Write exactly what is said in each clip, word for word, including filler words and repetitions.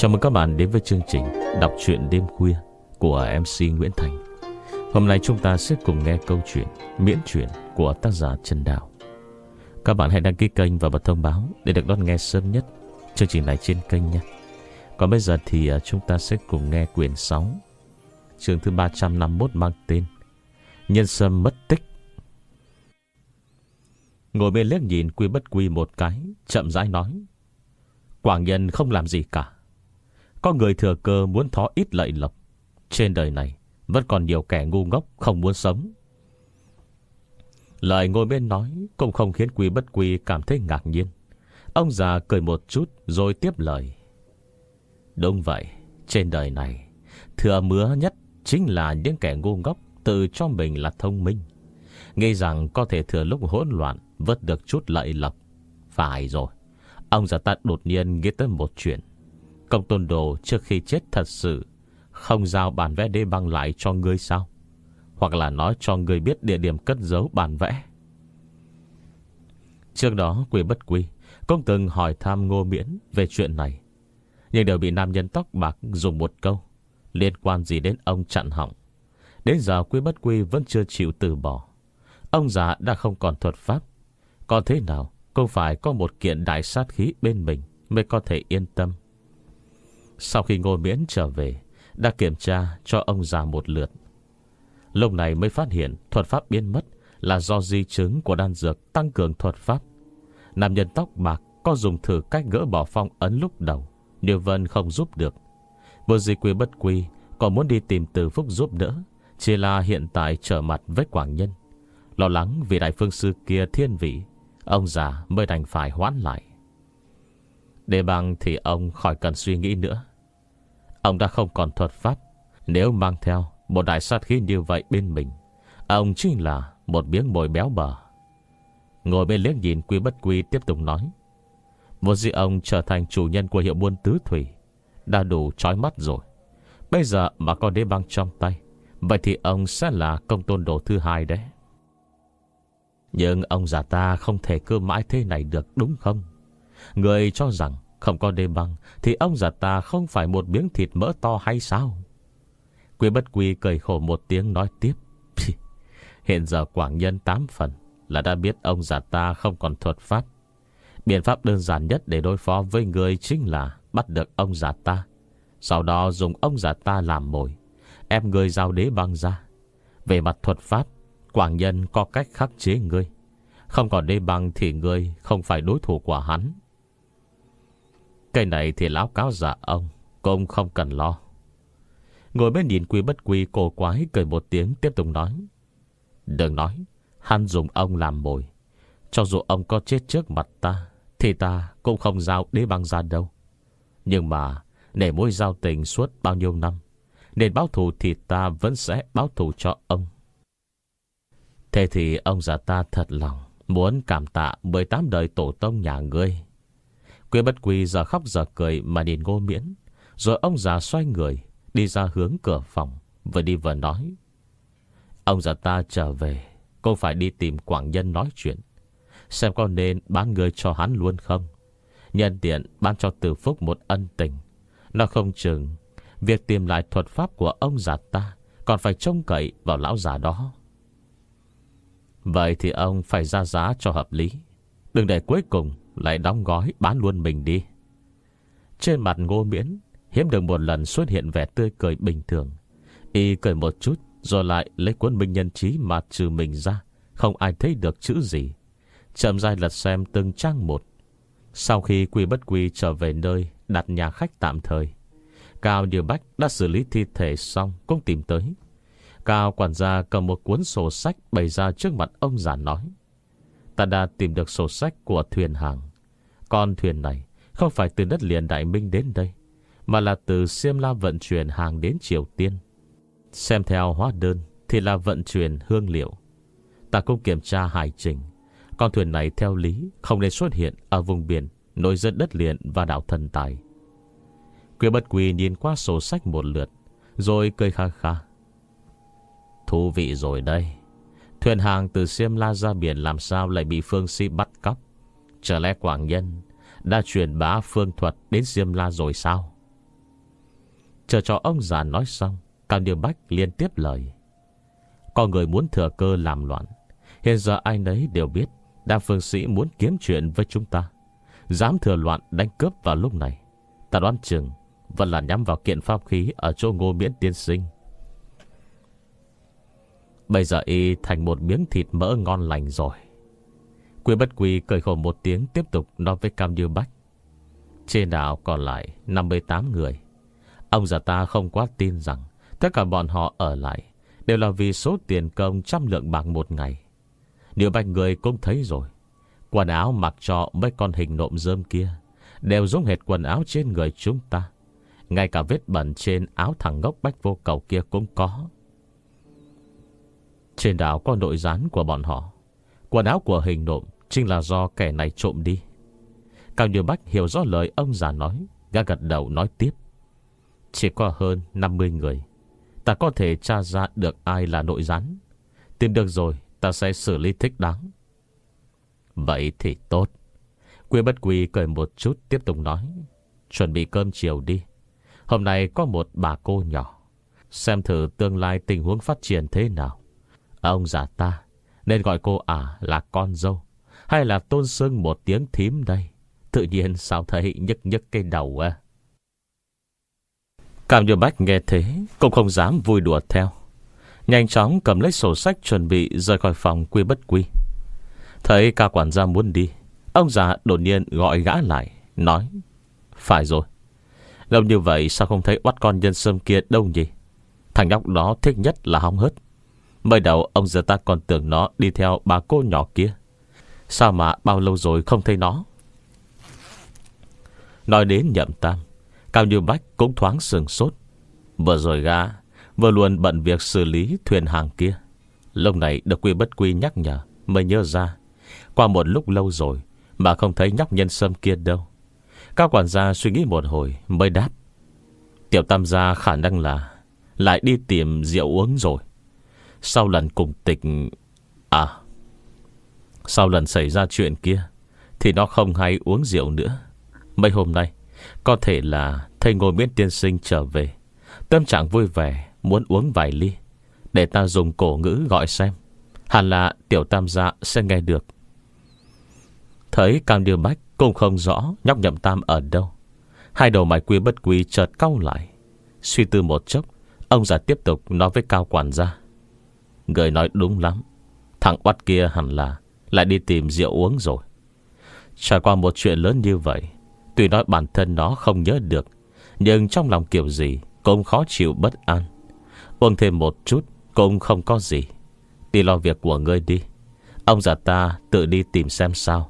Chào mừng các bạn đến với chương trình Đọc truyện đêm khuya của em xê Nguyễn Thành. Hôm nay chúng ta sẽ cùng nghe câu chuyện miễn truyện của tác giả Trần Đào. Các bạn hãy đăng ký kênh và bật thông báo để được đón nghe sớm nhất chương trình này trên kênh nhé. Còn bây giờ thì chúng ta sẽ cùng nghe quyển sáu, chương thứ ba trăm năm mươi mốt, mang tên Nhân Sâm mất tích. Ngồi bên liếc nhìn Quy Bất Quy một cái, chậm rãi nói: Quảng Nhân không làm gì cả. Có người thừa cơ muốn thó ít lợi lộc. Trên đời này vẫn còn nhiều kẻ ngu ngốc không muốn sống. Lời ngồi bên nói cũng không khiến Quy Bất Quy cảm thấy ngạc nhiên. Ông già cười một chút rồi tiếp lời: Đúng vậy, trên đời này thừa mứa nhất chính là những kẻ ngu ngốc tự cho mình là thông minh, nghĩ rằng có thể thừa lúc hỗn loạn vớt được chút lợi lộc. Phải rồi, ông già ta đột nhiên nghĩ tới một chuyện. Công Tôn Đồ trước khi chết thật sự không giao bản vẽ đê băng lại cho ngươi sao? Hoặc là nói cho ngươi biết địa điểm cất giấu bản vẽ. Trước đó Quy Bất Quy cũng từng hỏi thăm Ngô Miễn về chuyện này, nhưng đều bị nam nhân tóc bạc dùng một câu liên quan gì đến ông chặn họng. Đến giờ Quy Bất Quy vẫn chưa chịu từ bỏ. Ông già đã không còn thuật pháp, còn thế nào cũng phải có một kiện đại sát khí bên mình mới có thể yên tâm. Sau khi Ngô Miễn trở về, đã kiểm tra cho ông già một lượt. Lúc này mới phát hiện thuật pháp biến mất là do di chứng của đan dược tăng cường thuật pháp. Nam nhân tóc bạc có dùng thử cách gỡ bỏ phong ấn lúc đầu, nhưng vẫn không giúp được. Vô di Quy Bất Quy còn muốn đi tìm Từ Phúc giúp đỡ, chỉ là hiện tại trở mặt với Quảng Nhân, lo lắng vì đại phương sư kia thiên vị, ông già mới đành phải hoãn lại. Để bằng thì ông khỏi cần suy nghĩ nữa. Ông đã không còn thuật pháp, nếu mang theo một đại sát khí như vậy bên mình, ông chính là một miếng mồi béo bở. Ngồi bên liếc nhìn Quy Bất Quy tiếp tục nói: Một gì ông trở thành chủ nhân của hiệu buôn tứ thủy đã đủ chói mắt rồi. Bây giờ mà có đế băng trong tay, vậy thì ông sẽ là Công Tôn Đồ thứ hai đấy. Nhưng ông già ta không thể cứ mãi thế này được, đúng không? Người cho rằng không có đế băng thì ông già ta không phải một miếng thịt mỡ to hay sao? Quy Bất Quy cười khổ một tiếng nói tiếp: Hiện giờ Quảng Nhân tám phần là đã biết ông già ta không còn thuật pháp. Biện pháp đơn giản nhất để đối phó với người chính là bắt được ông già ta, sau đó dùng ông già ta làm mồi, ép người giao đế băng ra. Về mặt thuật pháp, Quảng Nhân có cách khắc chế ngươi. Không còn đế băng thì ngươi không phải đối thủ của hắn. Cái này thì lão cáo già ông cũng không cần lo. Ngồi bên nhìn Quy Bất Quy cổ quái cười một tiếng tiếp tục nói: Đừng nói hắn dùng ông làm mồi, cho dù ông có chết trước mặt ta thì ta cũng không giao đế băng ra đâu. Nhưng mà để mối giao tình suốt bao nhiêu năm, nên báo thù thì ta vẫn sẽ báo thù cho ông. Thế thì ông già ta thật lòng muốn cảm tạ mười tám đời tổ tông nhà ngươi. Quy Bất Quy giờ khóc giờ cười mà nhìn Ngô Miễn, rồi ông già xoay người đi ra hướng cửa phòng, vừa đi vừa nói: Ông già ta trở về cũng phải đi tìm Quảng Nhân nói chuyện, xem có nên bán người cho hắn luôn không. Nhân tiện bán cho Từ Phúc một ân tình. Nó không chừng việc tìm lại thuật pháp của ông già ta còn phải trông cậy vào lão già đó. Vậy thì ông phải ra giá cho hợp lý, đừng để cuối cùng lại đóng gói bán luôn mình đi. Trên mặt Ngô Miễn hiếm được một lần xuất hiện vẻ tươi cười bình thường. Y cười một chút rồi lại lấy cuốn Minh Nhân Chí mà trừ mình ra, không ai thấy được chữ gì, chậm rãi lật xem từng trang một. Sau khi Quy Bất Quy trở về nơi đặt nhà khách tạm thời, Cao Như Bách đã xử lý thi thể xong cũng tìm tới. Cao quản gia cầm một cuốn sổ sách bày ra trước mặt ông già nói: Ta đã tìm được sổ sách của thuyền hàng. Con thuyền này không phải từ đất liền Đại Minh đến đây, mà là từ Xiêm La vận chuyển hàng đến Triều Tiên. Xem theo hóa đơn thì là vận chuyển hương liệu. Ta cũng kiểm tra hải trình, con thuyền này theo lý không nên xuất hiện ở vùng biển nối dẫn đất liền và đảo Thần Tài. Quy Bất Quy nhìn qua sổ sách một lượt rồi cười kha kha: Thú vị rồi đây. Thuyền hàng từ Xiêm La ra biển làm sao lại bị Phương Si bắt cóc? Chả lẽ Quảng Nhân đã truyền bá phương thuật đến Xiêm La rồi sao? Chờ cho ông già nói xong, Cao Như Bách liên tiếp lời. Có người muốn thừa cơ làm loạn. Hiện giờ ai nấy đều biết Đa Phương Sĩ muốn kiếm chuyện với chúng ta. Dám thừa loạn đánh cướp vào lúc này, ta đoán chừng vẫn là nhắm vào kiện pháp khí ở chỗ Ngô Miễn tiên sinh. Bây giờ y thành một miếng thịt mỡ ngon lành rồi. Quy Bất Quy cười khổ một tiếng, tiếp tục nói với Cao Như Bách. Trên đảo còn lại năm mươi tám người. Ông già ta không quá tin rằng tất cả bọn họ ở lại đều là vì số tiền công trăm lượng bạc một ngày. Nếu Bách người cũng thấy rồi, quần áo mặc cho mấy con hình nộm rơm kia đều giống hệt quần áo trên người chúng ta. Ngay cả vết bẩn trên áo thằng ngốc Bách Vô Cầu kia cũng có. Trên đảo có nội gián của bọn họ. Quần áo của hình nộm chính là do kẻ này trộm đi. Cao Như Bách hiểu rõ lời ông già nói, gã gật đầu nói tiếp. Chỉ có hơn năm mươi người, ta có thể tra ra được ai là nội gián. Tìm được rồi, ta sẽ xử lý thích đáng. Vậy thì tốt. Quy Bất Quy cười một chút, tiếp tục nói. Chuẩn bị cơm chiều đi. Hôm nay có một bà cô nhỏ, xem thử tương lai tình huống phát triển thế nào. Ông già ta nên gọi cô ả là con dâu, hay là tôn xưng một tiếng thím đây? Tự nhiên sao thấy nhức nhức cái đầu à? Cao Như Bách nghe thế cũng không dám vui đùa theo, nhanh chóng cầm lấy sổ sách chuẩn bị rời khỏi phòng Quy Bất Quy. Thấy Cao quản gia muốn đi, ông già đột nhiên gọi gã lại, nói. Phải rồi, lâu như vậy sao không thấy oắt con nhân sâm kia đâu nhỉ? Thằng nhóc đó thích nhất là hóng hớt. Mới đầu ông già ta còn tưởng nó đi theo bà cô nhỏ kia. Sao mà bao lâu rồi không thấy nó? Nói đến Nhậm Tam, Cao Như Bách cũng thoáng sừng sốt. Vừa rồi gã vừa luôn bận việc xử lý thuyền hàng kia. Lúc này được Quy Bất Quy nhắc nhở mới nhớ ra, qua một lúc lâu rồi mà không thấy nhóc nhân sâm kia đâu. Cao quản gia suy nghĩ một hồi mới đáp. Tiểu Tam gia khả năng là lại đi tìm rượu uống rồi. Sau lần cùng tịch À Sau lần xảy ra chuyện kia thì nó không hay uống rượu nữa. Mấy hôm nay có thể là thầy Ngô Miễn tiên sinh trở về, tâm trạng vui vẻ, muốn uống vài ly. Để ta dùng cổ ngữ gọi xem, hẳn là Tiểu Tam gia sẽ nghe được. Thấy Cao Như Bách cũng không rõ nhóc Nhậm Tam ở đâu, hai đầu mày Quy Bất Quy chợt cau lại. Suy tư một chốc, ông già tiếp tục nói với Cao quản gia. Người nói đúng lắm, thằng oắt kia hẳn là lại đi tìm rượu uống rồi. Trải qua một chuyện lớn như vậy, tuy nói bản thân nó không nhớ được, nhưng trong lòng kiểu gì cũng khó chịu bất an. Uống thêm một chút cũng không có gì. Đi lo việc của ngươi đi, ông già ta tự đi tìm xem sao.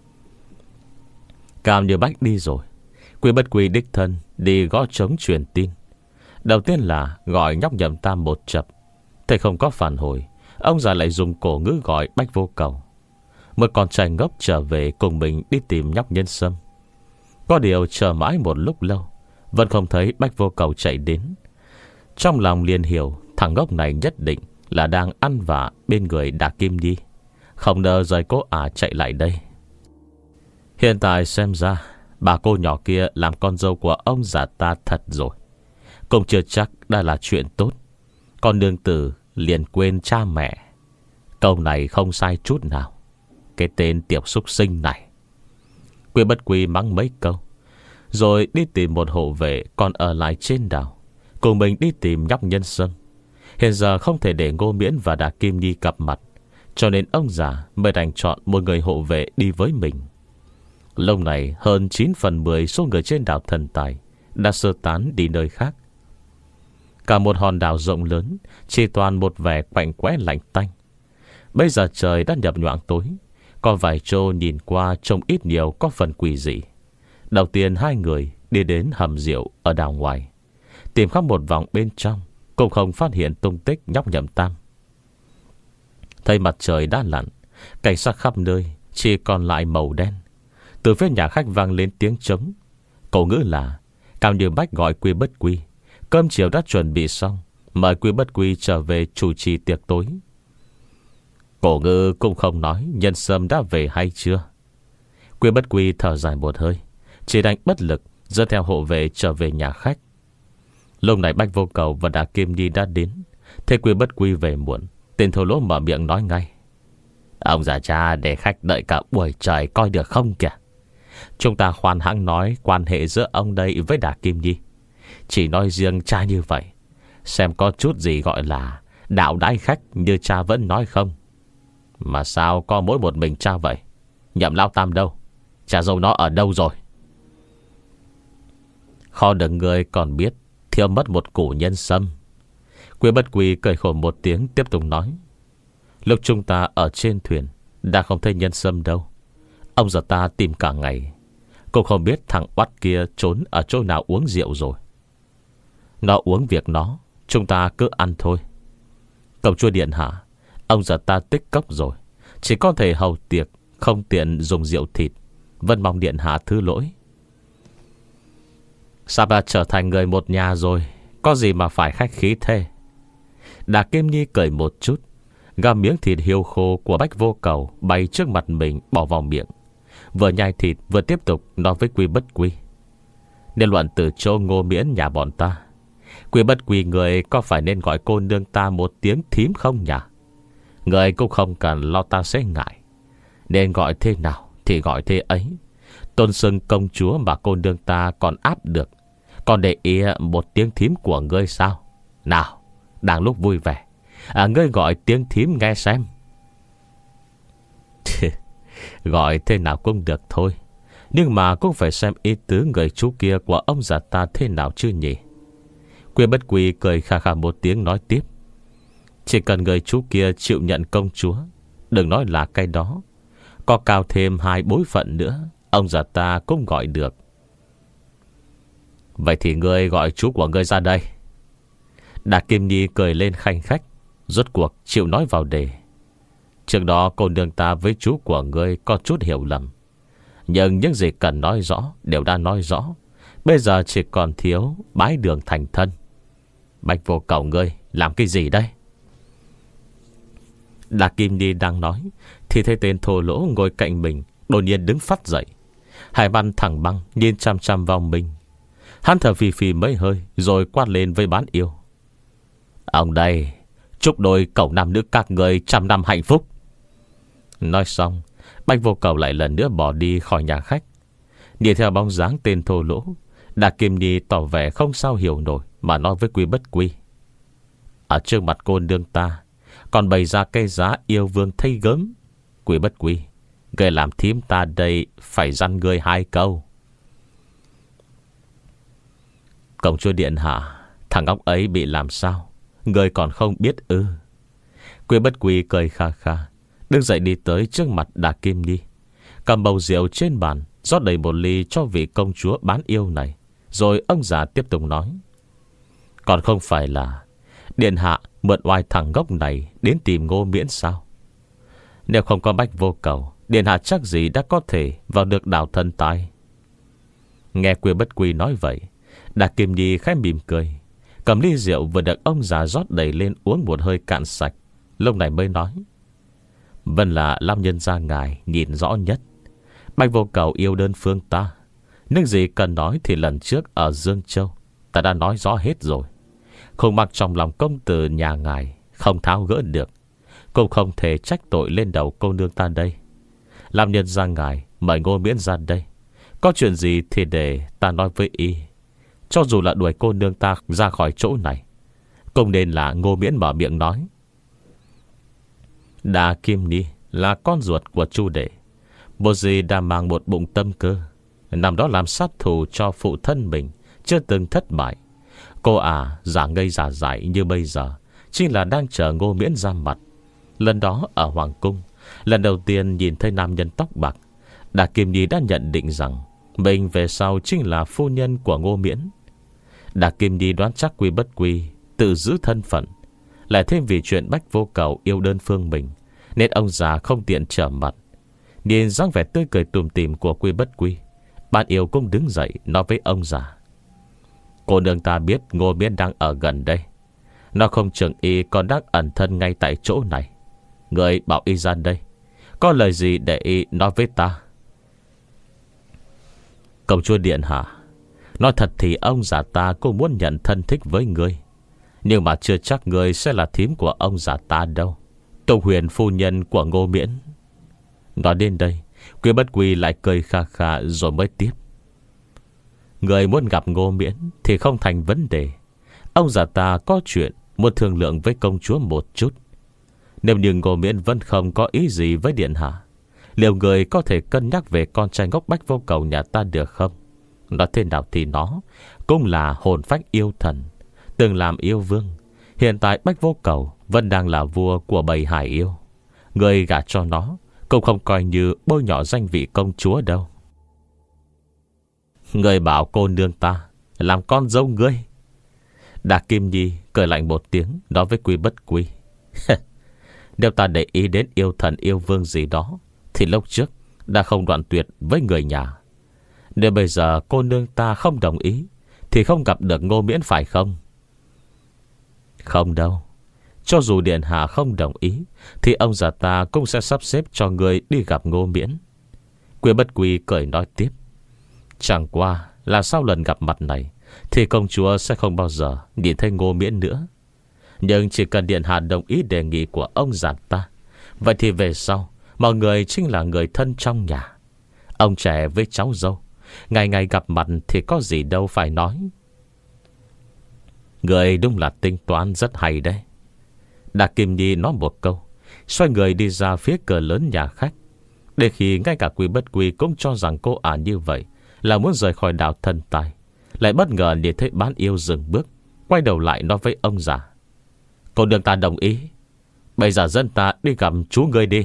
Cao Như Bách đi rồi, Quy Bất Quy đích thân đi gõ trống truyền tin. Đầu tiên là gọi nhóc Nhậm Tam một chập. Thấy không có phản hồi, ông già lại dùng cổ ngữ gọi Bách Vô Cầu. Một con trai ngốc trở về cùng mình đi tìm nhóc nhân sâm. Có điều chờ mãi một lúc lâu vẫn không thấy Bách Vô Cầu chạy đến. Trong lòng liền hiểu thằng ngốc này nhất định là đang ăn vạ bên người Đà Kim Nhi, không ngờ rời cô ả chạy lại đây. Hiện tại xem ra bà cô nhỏ kia làm con dâu của ông già ta thật rồi, cũng chưa chắc đã là chuyện tốt. Con nương tử liền quên cha mẹ. Câu này không sai chút nào. Cái tên tiểu súc sinh này. Quy Bất Quy mắng mấy câu, rồi đi tìm một hộ vệ còn ở lại trên đảo, cùng mình đi tìm nhóc nhân sâm. Hiện giờ không thể để Ngô Miễn và Đà Kim Nhi gặp mặt, cho nên ông già mới đành chọn một người hộ vệ đi với mình. Lâu này hơn chín phần mười số người trên đảo Thần Tài đã sơ tán đi nơi khác. Cả một hòn đảo rộng lớn chỉ toàn một vẻ quạnh quẽ lạnh tanh. Bây giờ trời đã nhập nhoạng tối, có vài chỗ nhìn qua trông ít nhiều có phần quỷ dị. Đầu tiên hai người đi đến hầm rượu ở đảo ngoài, tìm khắp một vòng bên trong cũng không phát hiện tung tích nhóc Nhậm Tam. Thấy mặt trời đã lặn, cảnh sắc khắp nơi chỉ còn lại màu đen. Từ phía nhà khách vang lên tiếng trống. Cổ ngữ là Cao Như Bách gọi Quy Bất Quy. Cơm chiều đã chuẩn bị xong, mời Quy Bất Quy trở về chủ trì tiệc tối. Cổ ngữ cũng không nói nhân sâm đã về hay chưa. Quy Bất Quy thở dài một hơi, chỉ đành bất lực dẫn theo hộ vệ trở về nhà khách. Lúc này Bách Vô Cầu và Đà Kim Nhi đã đến. Thế Quy Bất Quy về muộn, tên thô lỗ mở miệng nói ngay: Ông già cha để khách đợi cả buổi trời coi được không kìa. Chúng ta khoan hãng nói quan hệ giữa ông đây với Đà Kim Nhi. Chỉ nói riêng cha như vậy, xem có chút gì gọi là đạo đãi khách như cha vẫn nói không. Mà sao có mỗi một mình cha vậy? Nhậm Lão Tam đâu? Cha dâu nó ở đâu rồi? Kho được người còn biết thiếu mất một củ nhân sâm. Quy Bất Quy cười khổ một tiếng, tiếp tục nói: Lúc chúng ta ở trên thuyền đã không thấy nhân sâm đâu. Ông già ta tìm cả ngày, cũng không biết thằng oắt kia trốn ở chỗ nào uống rượu rồi. Nó uống việc nó, chúng ta cứ ăn thôi. Công chúa điện hạ, ông già ta tích cốc rồi, chỉ có thể hầu tiệc, không tiện dùng rượu thịt. Vân mong điện hạ thứ lỗi. Sao đã trở thành người một nhà rồi, có gì mà phải khách khí thế? Đà Kim Nhi cười một chút, găm miếng thịt hiêu khô của Bách Vô Cầu bay trước mặt mình bỏ vào miệng, vừa nhai thịt vừa tiếp tục nói với Quy Bất Quy: Nên luận từ chỗ Ngô Miễn nhà bọn ta, Quy Bất Quy người có phải nên gọi cô nương ta một tiếng thím không nhỉ? Người cũng không cần lo ta sẽ ngại. Nên gọi thế nào thì gọi thế ấy. Tôn xưng công chúa mà cô nương ta còn áp được, còn để ý một tiếng thím của ngươi sao? Nào, đang lúc vui vẻ, à, ngươi gọi tiếng thím nghe xem. Gọi thế nào cũng được thôi, nhưng mà cũng phải xem ý tứ người chú kia của ông già ta thế nào chứ nhỉ? Quy Bất Quy cười khà khà một tiếng nói tiếp: Chỉ cần người chú kia chịu nhận công chúa, đừng nói là cái đó, có cao thêm hai bối phận nữa, ông già ta cũng gọi được. Vậy thì ngươi gọi chú của ngươi ra đây. Đà Kim Nhi cười lên khanh khách, rốt cuộc chịu nói vào đề. Trước đó cô nương ta với chú của ngươi có chút hiểu lầm, nhưng những gì cần nói rõ đều đã nói rõ. Bây giờ chỉ còn thiếu bái đường thành thân. Bạch Vô Cầu ngươi làm cái gì đây? Đà Kim Nhi đang nói thì thấy tên thô lỗ ngồi cạnh mình đột nhiên đứng phát dậy, hai mắt thẳng băng nhìn chăm chăm vào mình. Hắn thở phì phì mấy hơi rồi quát lên với Bán Yêu: Ông đây, chúc đôi cậu nam nữ các người trăm năm hạnh phúc. Nói xong, Bạch Vô Cầu lại lần nữa bỏ đi khỏi nhà khách. Nhìn theo bóng dáng tên thô lỗ, Đà Kim Nhi tỏ vẻ không sao hiểu nổi, mà nói với Quy Bất Quy: Ở trước mặt cô nương ta còn bày ra cây giá yêu vương thay gớm. Quy Bất Quy, người làm thím ta đây phải dăn ngươi hai câu. Công chúa điện hạ, thằng ốc ấy bị làm sao, người còn không biết ư? Quy Bất Quy cười kha kha, đứng dậy đi tới trước mặt Đà Kim Nhi, cầm bầu rượu trên bàn rót đầy một ly cho vị công chúa Bán Yêu này. Rồi ông già tiếp tục nói: Còn không phải là điện hạ mượn oai thằng ngốc này đến tìm Ngô Miễn sao? Nếu không có Bách Vô Cầu, điện hạ chắc gì đã có thể vào được đảo thân tài. Nghe Quy Bất Quy nói vậy, Đà Kim Nhi khẽ mỉm cười, cầm ly rượu vừa được ông già rót đầy lên uống một hơi cạn sạch. Lúc này mới nói: Vân là Long nhân gia ngài nhìn rõ nhất. Bách Vô Cầu yêu đơn phương ta, những gì cần nói thì lần trước ở Dương Châu ta đã nói rõ hết rồi. Không mặc trong lòng công tử nhà ngài không tháo gỡ được, cũng không thể trách tội lên đầu cô nương ta đây. Làm nhân gia ngài mời Ngô Miễn ra đây, có chuyện gì thì để ta nói với y. Cho dù là đuổi cô nương ta ra khỏi chỗ này, cũng nên là Ngô Miễn mở miệng nói. Đà Kim Nhi là con ruột của Chu Đệ, vô gì đã mang một bụng tâm cơ, nằm đó làm sát thủ cho phụ thân mình chưa từng thất bại. Cô à giả ngây giả dại như bây giờ chính là đang chờ Ngô Miễn ra mặt. Lần đó ở Hoàng Cung, lần đầu tiên nhìn thấy nam nhân tóc bạc, Đà Kim Nhi đã nhận định rằng mình về sau chính là phu nhân của Ngô Miễn. Đà Kim Nhi đoán chắc Quy Bất Quy tự giữ thân phận, lại thêm vì chuyện Bách Vô Cầu yêu đơn phương mình, nên ông già không tiện trở mặt. Nhìn dáng vẻ tươi cười tùm tìm của Quy Bất Quy, Bán Yêu cũng đứng dậy nói với ông già: Cô nương ta biết Ngô Miễn đang ở gần đây, nó không chừng y còn đang ẩn thân ngay tại chỗ này. Người bảo y ra đây, có lời gì để y nói với ta. Công chúa điện hạ, Nói thật thì ông già ta cũng muốn nhận thân thích với ngươi, nhưng mà chưa chắc ngươi sẽ là thím của ông già ta đâu. Tông Huyền phu nhân của Ngô Miễn. Nói đến đây, Quý Bất Quy lại cười kha kha rồi mới tiếp. Người muốn gặp Ngô Miễn thì không thành vấn đề. Ông già ta có chuyện muốn thương lượng với công chúa một chút. Nếu như Ngô Miễn vẫn không có ý gì với điện hạ, liệu người có thể cân nhắc về con trai ngốc Bách Vô Cầu nhà ta được không? Nói thế nào thì nó cũng là hồn phách yêu thần, từng làm yêu vương. Hiện tại Bách Vô Cầu vẫn đang là vua của bầy hải yêu. Người gả cho nó cũng không coi như bôi nhọ danh vị công chúa đâu. Người bảo cô nương ta làm con dâu ngươi. Đạc Kim Nhi cười lạnh một tiếng, nói với Quý Bất Quy. Nếu ta để ý đến yêu thần yêu vương gì đó thì lúc trước đã không đoạn tuyệt với người nhà. Nếu bây giờ cô nương ta không đồng ý thì không gặp được Ngô Miễn phải không? Không đâu. Cho dù điện hạ không đồng ý thì ông già ta cũng sẽ sắp xếp cho người đi gặp Ngô Miễn. Quý Bất Quy cười nói tiếp. Chẳng qua là sau lần gặp mặt này thì công chúa sẽ không bao giờ nhìn thấy Ngô Miễn nữa. Nhưng chỉ cần điện hạ đồng ý đề nghị của ông già ta, vậy thì về sau mọi người chính là người thân trong nhà. Ông trẻ với cháu dâu, ngày ngày gặp mặt thì có gì đâu phải nói. Người đúng là tính toán rất hay đấy. Đạc Kim Nhi nói một câu, xoay người đi ra phía cửa lớn nhà khách. Để khi ngay cả Quý Bất Quy cũng cho rằng cô ả như vậy là muốn rời khỏi đảo Thần Tài, lại bất ngờ nhìn thấy Bán Yêu dừng bước, quay đầu lại nói với ông già. Cô nương ta đồng ý. Bây giờ dân ta đi gặp chú ngươi đi.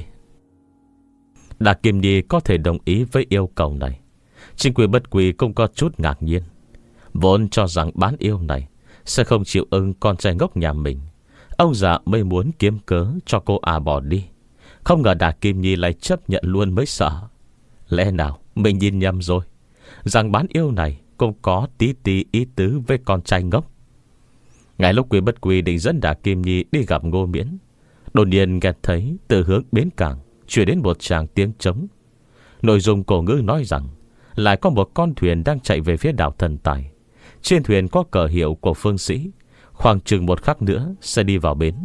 Đạc Kim Nhi có thể đồng ý với yêu cầu này, chính Quý Bất Quy cũng có chút ngạc nhiên. Vốn cho rằng Bán Yêu này sẽ không chịu ưng con trai ngốc nhà mình, ông già mới muốn kiếm cớ cho cô à bỏ đi. Không ngờ Đạc Kim Nhi lại chấp nhận luôn mới sợ. Lẽ nào mình nhìn nhầm rồi, rằng Bán Yêu này cũng có tí tí ý tứ với con trai ngốc. Ngay lúc Quý Bất Quy định dẫn Đạc Kim Nhi đi gặp Ngô Miễn, đột nhiên nghe thấy từ hướng bến cảng truyền đến một tràng tiếng trống. Nội dung cổ ngữ nói rằng lại có một con thuyền đang chạy về phía đảo Thần Tài. Trên thuyền có cờ hiệu của phương sĩ, khoảng chừng một khắc nữa sẽ đi vào bến.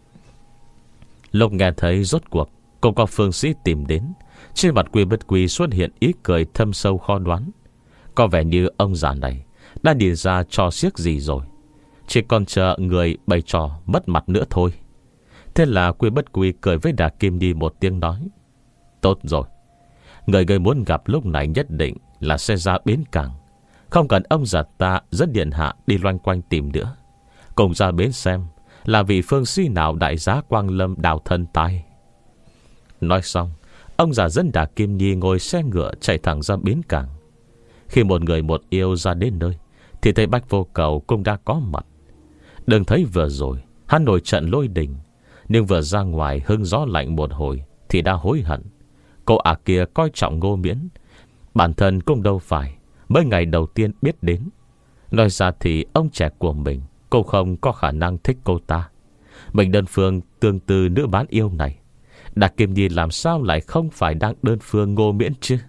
Lúc nghe thấy rốt cuộc cũng có phương sĩ tìm đến, trên mặt Quý Bất Quy xuất hiện ý cười thâm sâu khó đoán. Có vẻ như ông già này đã nhìn ra trò xiếc gì rồi, chỉ còn chờ người bày trò mất mặt nữa thôi. Thế là Quý Bất Quy cười với Đạc Kim Nhi một tiếng nói. Tốt rồi, người người muốn gặp lúc này nhất định là sẽ ra bến cảng, không cần ông già ta dẫn điện hạ đi loanh quanh tìm nữa. Cùng ra bến xem là vị phương sĩ nào đại giá Quang Lâm đảo Thần Tài. Nói xong, ông già dẫn Đạc Kim Nhi ngồi xe ngựa chạy thẳng ra bến cảng. Khi một người một yêu ra đến nơi thì thấy Bách Vô Cầu cũng đã có mặt. Đừng thấy vừa rồi hắn nổi trận lôi đình, nhưng vừa ra ngoài hưng gió lạnh một hồi thì đã hối hận. Cô ả kia coi trọng Ngô Miễn, bản thân cũng đâu phải mới ngày đầu tiên biết đến. Nói ra thì ông trẻ của mình cũng không có khả năng thích cô ta. Mình đơn phương tương tư nữ Bán Yêu này, Đạc Kim Nhi làm sao lại không phải đang đơn phương Ngô Miễn chứ?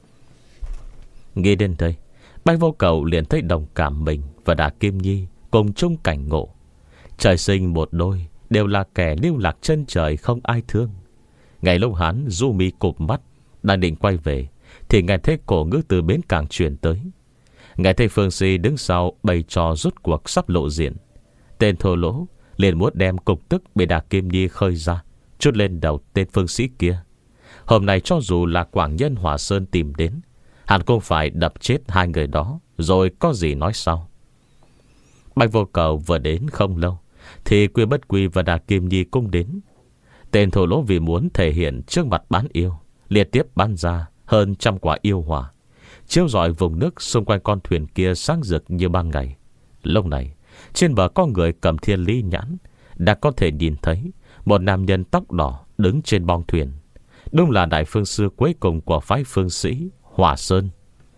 Nghĩ đến đây, Bách Vô Cầu liền thấy đồng cảm mình và Đạc Kim Nhi cùng chung cảnh ngộ. Trời sinh một đôi, đều là kẻ lưu lạc chân trời không ai thương. Ngày lúc hắn du mi cụp mắt đang định quay về thì nghe thấy cổ ngữ từ bến cảng truyền tới. Nghe thấy phương sĩ đứng sau bày trò rút cuộc sắp lộ diện. Tên thô lỗ liền muốn đem cục tức bị Đạc Kim Nhi khơi ra chút lên đầu tên phương sĩ kia. Hôm nay cho dù là Quảng Nhân Hỏa Sơn tìm đến, hắn cũng phải đập chết hai người đó, rồi có gì nói sau. Bạch Vô Cầu vừa đến không lâu thì Quý Bất Quy và Đạc Kim Nhi cũng đến. Tên thổ lỗ vì muốn thể hiện trước mặt Bán Yêu, liên tiếp bắn ra hơn trăm quả yêu hỏa, chiếu rọi vùng nước xung quanh con thuyền kia sáng rực như ban ngày. Lúc này trên bờ có người cầm thiên lý nhãn, đã có thể nhìn thấy một nam nhân tóc đỏ đứng trên bong thuyền. Đúng là đại phương sư cuối cùng của phái phương sĩ Hỏa Sơn.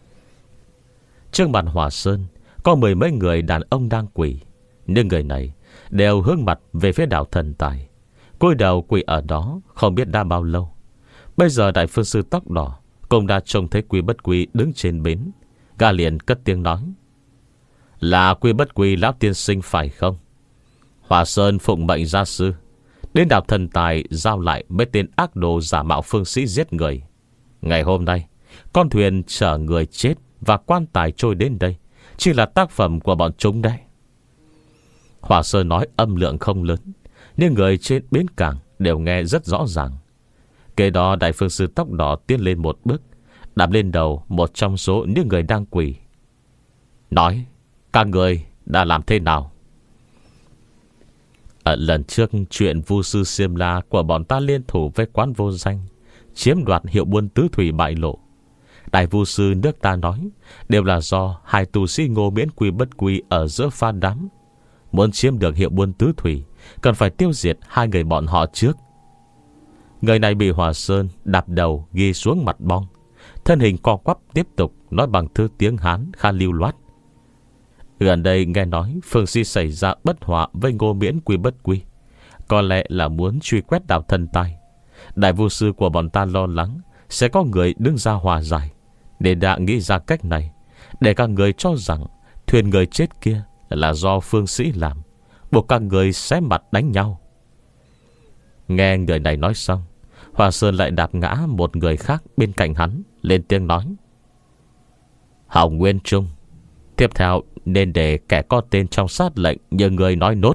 Trước mặt Hỏa Sơn có mười mấy người đàn ông đang quỳ, nhưng người này đều hướng mặt về phía đảo Thần Tài, cúi đầu quỳ ở đó không biết đã bao lâu. Bây giờ đại phương sư tóc đỏ cũng đã trông thấy Quý Bất Quy đứng trên bến. Gã liền cất tiếng nói: Là Quy Bất Quy lão tiên sinh phải không? Hòa Sơn phụng mệnh gia sư đến đảo thần tài giao lại mấy tên ác đồ giả mạo phương sĩ giết người. Ngày hôm nay con thuyền chở người chết và quan tài trôi đến đây chỉ là tác phẩm của bọn chúng đấy. Hòa Sơn nói âm lượng không lớn, nhưng người trên bến cảng đều nghe rất rõ ràng. Kế đó đại phương sư tóc đỏ tiến lên một bước, đạp lên đầu một trong số những người đang quỳ, nói: các người đã làm thế nào? Ở lần trước chuyện vu sư Xiêm La của bọn ta liên thủ với quán vô danh, chiếm đoạt hiệu buôn tứ thủy bại lộ. Đại vu sư nước ta nói đều là do hai tù sĩ Ngô Miễn Quy Bất Quy ở giữa pha đám. Muốn chiếm được hiệu buôn tứ thủy, cần phải tiêu diệt hai người bọn họ trước. Người này bị Hòa Sơn đạp đầu ghi xuống mặt bong, thân hình co quắp tiếp tục nói bằng thư tiếng Hán khá lưu loát: gần đây nghe nói phương sĩ xảy ra bất hòa với Ngô Miễn Quy Bất Quy, có lẽ là muốn truy quét đạo thần tài. Đại vu sư của bọn ta lo lắng sẽ có người đứng ra hòa giải, để đã nghĩ ra cách này, để các người cho rằng thuyền người chết kia là do phương sĩ làm, buộc các người xé mặt đánh nhau. Nghe người này nói xong, Hòa Sơn lại đạp ngã một người khác bên cạnh hắn, lên tiếng nói: Hồng Nguyên Trung, tiếp theo nên để kẻ có tên trong sát lệnh như người nói nốt.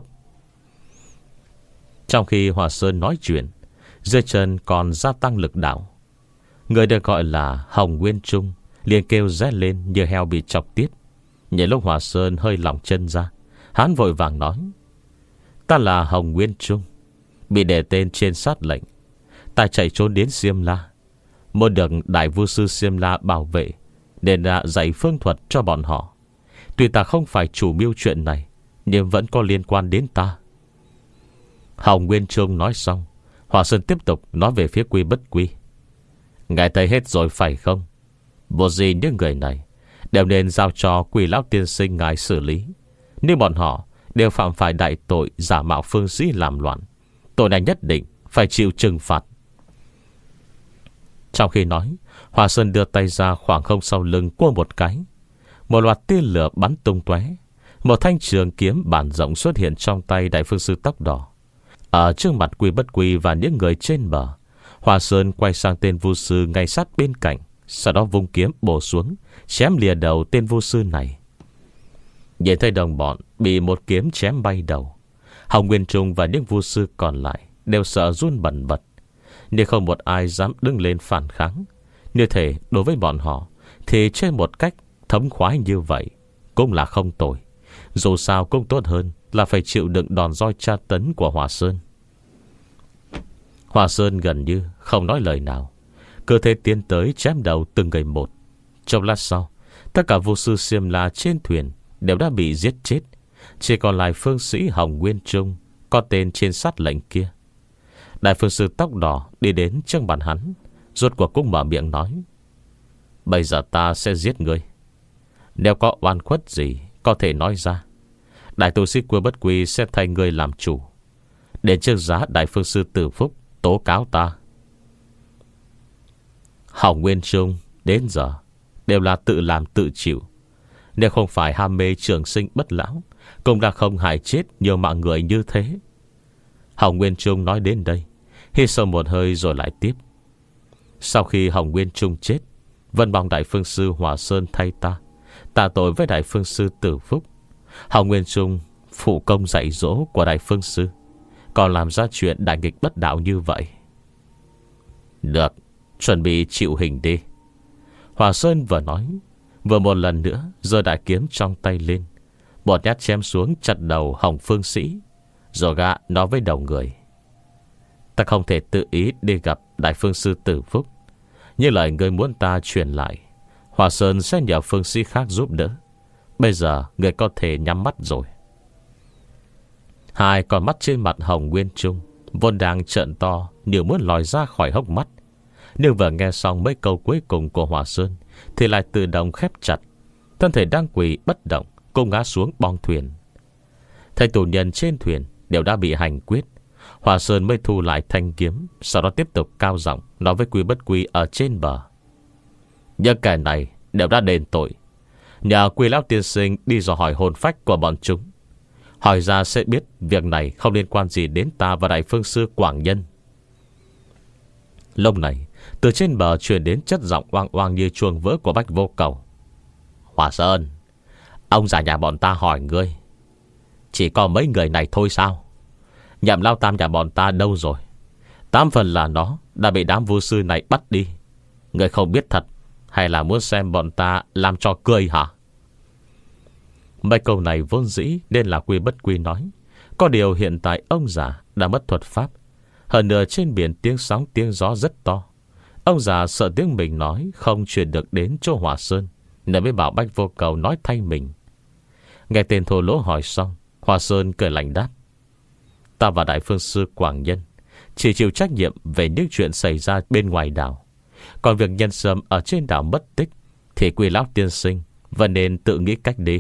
Trong khi Hòa Sơn nói chuyện, dưới chân còn gia tăng lực đạo. Người được gọi là Hồng Nguyên Trung liền kêu rét lên như heo bị chọc tiết. Nhảy lúc Hòa Sơn hơi lỏng chân ra, hắn vội vàng nói: ta là Hồng Nguyên Trung, bị để tên trên sát lệnh. Ta chạy trốn đến Xiêm La, muốn được đại vu sư Xiêm La bảo vệ, nên đã dạy phương thuật cho bọn họ. Tuy ta không phải chủ mưu chuyện này, nhưng vẫn có liên quan đến ta. Hồng Nguyên Trung nói xong, Hòa Sơn tiếp tục nói về phía Quy Bất Quy: ngài thấy hết rồi phải không? Vô gì những người này đều nên giao cho Quỷ lão tiên sinh ngài xử lý. Nếu bọn họ đều phạm phải đại tội giả mạo phương sĩ làm loạn, tội này nhất định phải chịu trừng phạt. Trong khi nói, Hòa Sơn đưa tay ra khoảng không sau lưng của một cái. Một loạt tia lửa bắn tung tóe. Một thanh trường kiếm bản rộng xuất hiện trong tay đại phương sư tóc đỏ. Ở trước mặt Quy Bất Quy và những người trên bờ, Hòa Sơn quay sang tên vu sư ngay sát bên cạnh, sau đó vung kiếm bổ xuống, chém lìa đầu tên vu sư này. Nhìn thấy đồng bọn bị một kiếm chém bay đầu, Hồng Nguyên Trung và những vu sư còn lại đều sợ run bần bật, nhưng không một ai dám đứng lên phản kháng. Như thể đối với bọn họ thì chơi một cách thống khoái như vậy cũng là không tồi. Dù sao cũng tốt hơn là phải chịu đựng đòn roi tra tấn của Hòa Sơn. Hòa Sơn gần như không nói lời nào, cơ thể tiến tới chém đầu từng người một. Trong lát sau, tất cả vô sư Xiêm La trên thuyền đều đã bị giết chết, chỉ còn lại phương sĩ Hồng Nguyên Trung có tên trên sát lệnh kia. Đại phương sư tóc đỏ đi đến trước mặt hắn, rốt cuộc cũng mở miệng nói: bây giờ ta sẽ giết ngươi. Nếu có oan khuất gì có thể nói ra, đại tu sĩ Quy Bất Quy sẽ thay ngươi làm chủ. Đến trước giá đại phương sư Tử Phúc tố cáo ta. Hồng Nguyên Trung đến giờ đều là tự làm tự chịu. Nếu không phải ham mê trường sinh bất lão, cũng đã không hại chết nhiều mạng người như thế. Hồng Nguyên Trung nói đến đây, hít sâu một hơi rồi lại tiếp: sau khi Hồng Nguyên Trung chết, vẫn mong đại phương sư Hòa Sơn thay ta tạ tội với đại phương sư Tử Phúc. Hồng Nguyên Trung phụ công dạy dỗ của đại phương sư, còn làm ra chuyện đại nghịch bất đạo như vậy. Được, chuẩn bị chịu hình đi. Hòa Sơn vừa nói, vừa một lần nữa giơ đại kiếm trong tay lên, một nhát chém xuống chặt đầu Hồng phương sĩ, rồi gã nói với đầu người: ta không thể tự ý đi gặp đại phương sư Tử Phúc, như lời người muốn ta truyền lại, Hòa Sơn sẽ nhờ phương sĩ khác giúp đỡ. Bây giờ người có thể nhắm mắt rồi. Hai con mắt trên mặt Hồng Nguyên Trung vốn đang trợn to như muốn lòi ra khỏi hốc mắt, nhưng vừa nghe xong mấy câu cuối cùng của Hòa Sơn thì lại tự động khép chặt. Thân thể đang quỳ bất động cũng ngã xuống bong thuyền. Thầy tù nhân trên thuyền đều đã bị hành quyết. Hòa Sơn mới thu lại thanh kiếm, sau đó tiếp tục cao giọng nói với Quy Bất Quy ở trên bờ: những kẻ này đều đã đền tội. Nhờ Quy lão tiên sinh đi dò hỏi hồn phách của bọn chúng. Hỏi ra sẽ biết việc này không liên quan gì đến ta và Đại Phương Sư Quảng Nhân. Lúc này từ trên bờ truyền đến chất giọng oang oang như chuông vỡ của Bách Vô Cầu. Hòa Sơn, ông già nhà bọn ta hỏi ngươi, chỉ có mấy người này thôi sao? Nhậm Lao Tam nhà bọn ta đâu rồi? Tám phần là nó đã bị đám vô sư này bắt đi. Ngươi không biết thật, hay là muốn xem bọn ta làm cho cười hả? Mấy câu này vốn dĩ nên là Quy Bất Quy nói. Có điều hiện tại ông già đã mất thuật pháp. Hơn nữa trên biển tiếng sóng tiếng gió rất to. Ông già sợ tiếng mình nói không truyền được đến chỗ Hòa Sơn, nên mới bảo Bách Vô Cầu nói thay mình. Nghe tên thô lỗ hỏi xong, Hòa Sơn cười lạnh đáp: Ta và Đại Phương Sư Quảng Nhân chỉ chịu trách nhiệm về những chuyện xảy ra bên ngoài đảo. Còn việc nhân sâm ở trên đảo mất tích thì Quy lão tiên sinh vẫn nên tự nghĩ cách đi.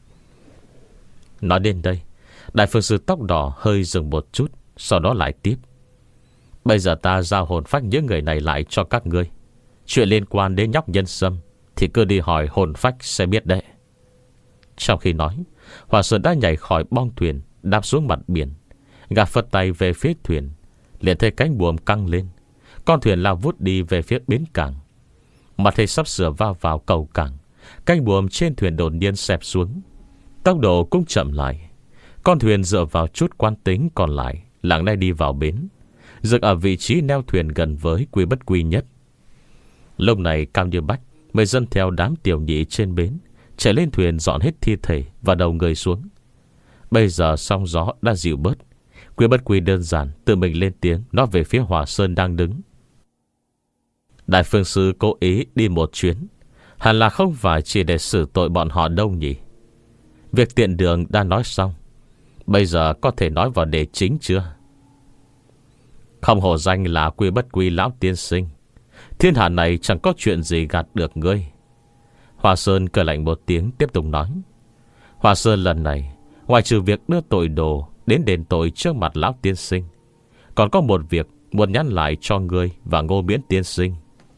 Nói đến đây, Đại Phương Sư tóc đỏ hơi dừng một chút, sau đó lại tiếp: Bây giờ ta giao hồn phách những người này lại cho các ngươi. Chuyện liên quan đến nhóc nhân sâm thì cứ đi hỏi hồn phách sẽ biết đấy. Trong khi nói, Hòa Sơn đã nhảy khỏi bong thuyền, đáp xuống mặt biển. Gạt phất tay về phía thuyền, liền thấy cánh buồm căng lên. Con thuyền lao vút đi về phía bến cảng. Mà thấy sắp sửa va vào cầu cảng, cánh buồm trên thuyền đột nhiên xẹp xuống, tốc độ cũng chậm lại. Con thuyền dựa vào chút quán tính còn lại lặng lẽ đi vào bến, dừng ở vị trí neo thuyền gần với Quy Bất Quy nhất. Lúc này Cao Như Bách mới dẫn theo đám tiểu nhị trên bến, chạy lên thuyền dọn hết thi thể và đầu người xuống. Bây giờ sóng gió đã dịu bớt, Quy Bất Quy đơn giản tự mình lên tiếng nói về phía Hòa Sơn đang đứng: Đại Phương Sư cố ý đi một chuyến, hẳn là không phải chỉ để xử tội bọn họ đâu nhỉ? Việc tiện đường đã nói xong, bây giờ có thể nói vào đề chính chưa? Không hổ danh là Quy Bất Quy lão tiên sinh, thiên hạ này chẳng có chuyện gì gạt được ngươi. Hòa Sơn cười lạnh một tiếng tiếp tục nói: Hòa Sơn lần này ngoài trừ việc đưa tội đồ đến đền tội trước mặt lão tiên sinh, còn có một việc muốn nhắn lại cho ngươi và Ngô Miễn tiên sinh.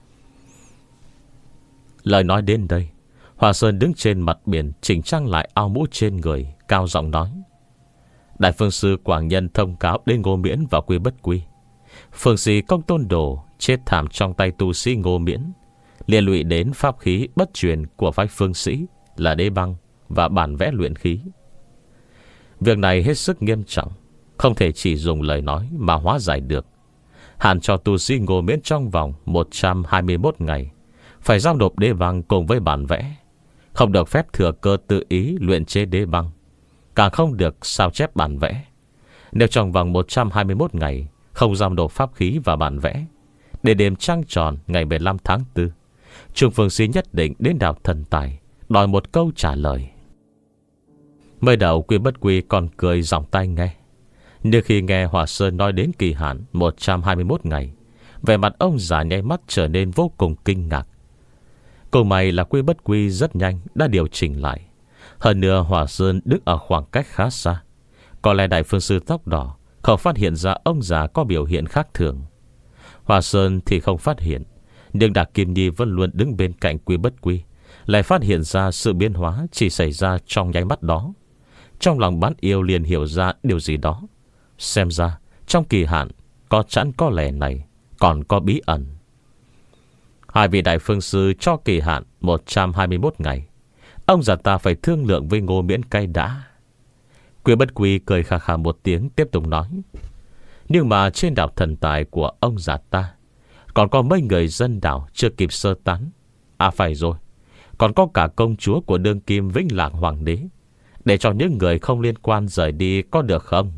Lời nói đến đây, Hòa Sơn đứng trên mặt biển chỉnh trang lại áo mũ trên người, cao giọng nói: Đại Phương Sư Quảng Nhân thông cáo đến Ngô Miễn và Quy Bất Quy, Phương sĩ Công Tôn Đồ chết thảm trong tay tu sĩ Ngô Miễn, liên lụy đến pháp khí bất truyền của phái phương sĩ là đế băng và bản vẽ luyện khí. Việc này hết sức nghiêm trọng, không thể chỉ dùng lời nói mà hóa giải được. Hạn cho tu sĩ Ngô Miễn trong vòng một trăm hai mươi mốt ngày phải giao nộp đế băng cùng với bản vẽ, không được phép thừa cơ tự ý luyện chế đế băng, càng không được sao chép bản vẽ. Nếu trong vòng một trăm hai mươi mốt ngày không giao nộp pháp khí và bản vẽ, để đêm trăng tròn ngày mười lăm tháng tư, Trương Phương Sĩ nhất định đến đảo Thần Tài đòi một câu trả lời. Mới đầu Quy Bất Quy còn cười giọng tai nghe, nhưng khi nghe Hòa Sơn nói đến kỳ hạn một trăm hai mươi mốt ngày, vẻ mặt ông già nháy mắt trở nên vô cùng kinh ngạc. Câu may là Quy Bất Quy rất nhanh đã điều chỉnh lại. Hơn nữa Hòa Sơn đứng ở khoảng cách khá xa, có lẽ Đại Phương Sư tóc đỏ không phát hiện ra ông già có biểu hiện khác thường. Hòa Sơn thì không phát hiện, nhưng Đạc Kim Nhi vẫn luôn đứng bên cạnh Quy Bất Quy, lại phát hiện ra sự biến hóa chỉ xảy ra trong nháy mắt đó. Trong lòng bán yêu liền hiểu ra điều gì đó. Xem ra trong kỳ hạn có chẵn có lẽ này còn có bí ẩn. Hai vị Đại Phương Sư cho kỳ hạn một trăm hai mươi mốt ngày, ông già ta phải thương lượng với Ngô Miễn cay đã. Quy Bất Quy cười khà khà một tiếng tiếp tục nói: Nhưng mà trên đảo Thần Tài của ông già ta còn có mấy người dân đảo chưa kịp sơ tán. À phải rồi, còn có cả công chúa của đương kim Vĩnh Lạc Hoàng đế, để cho những người không liên quan rời đi có được không?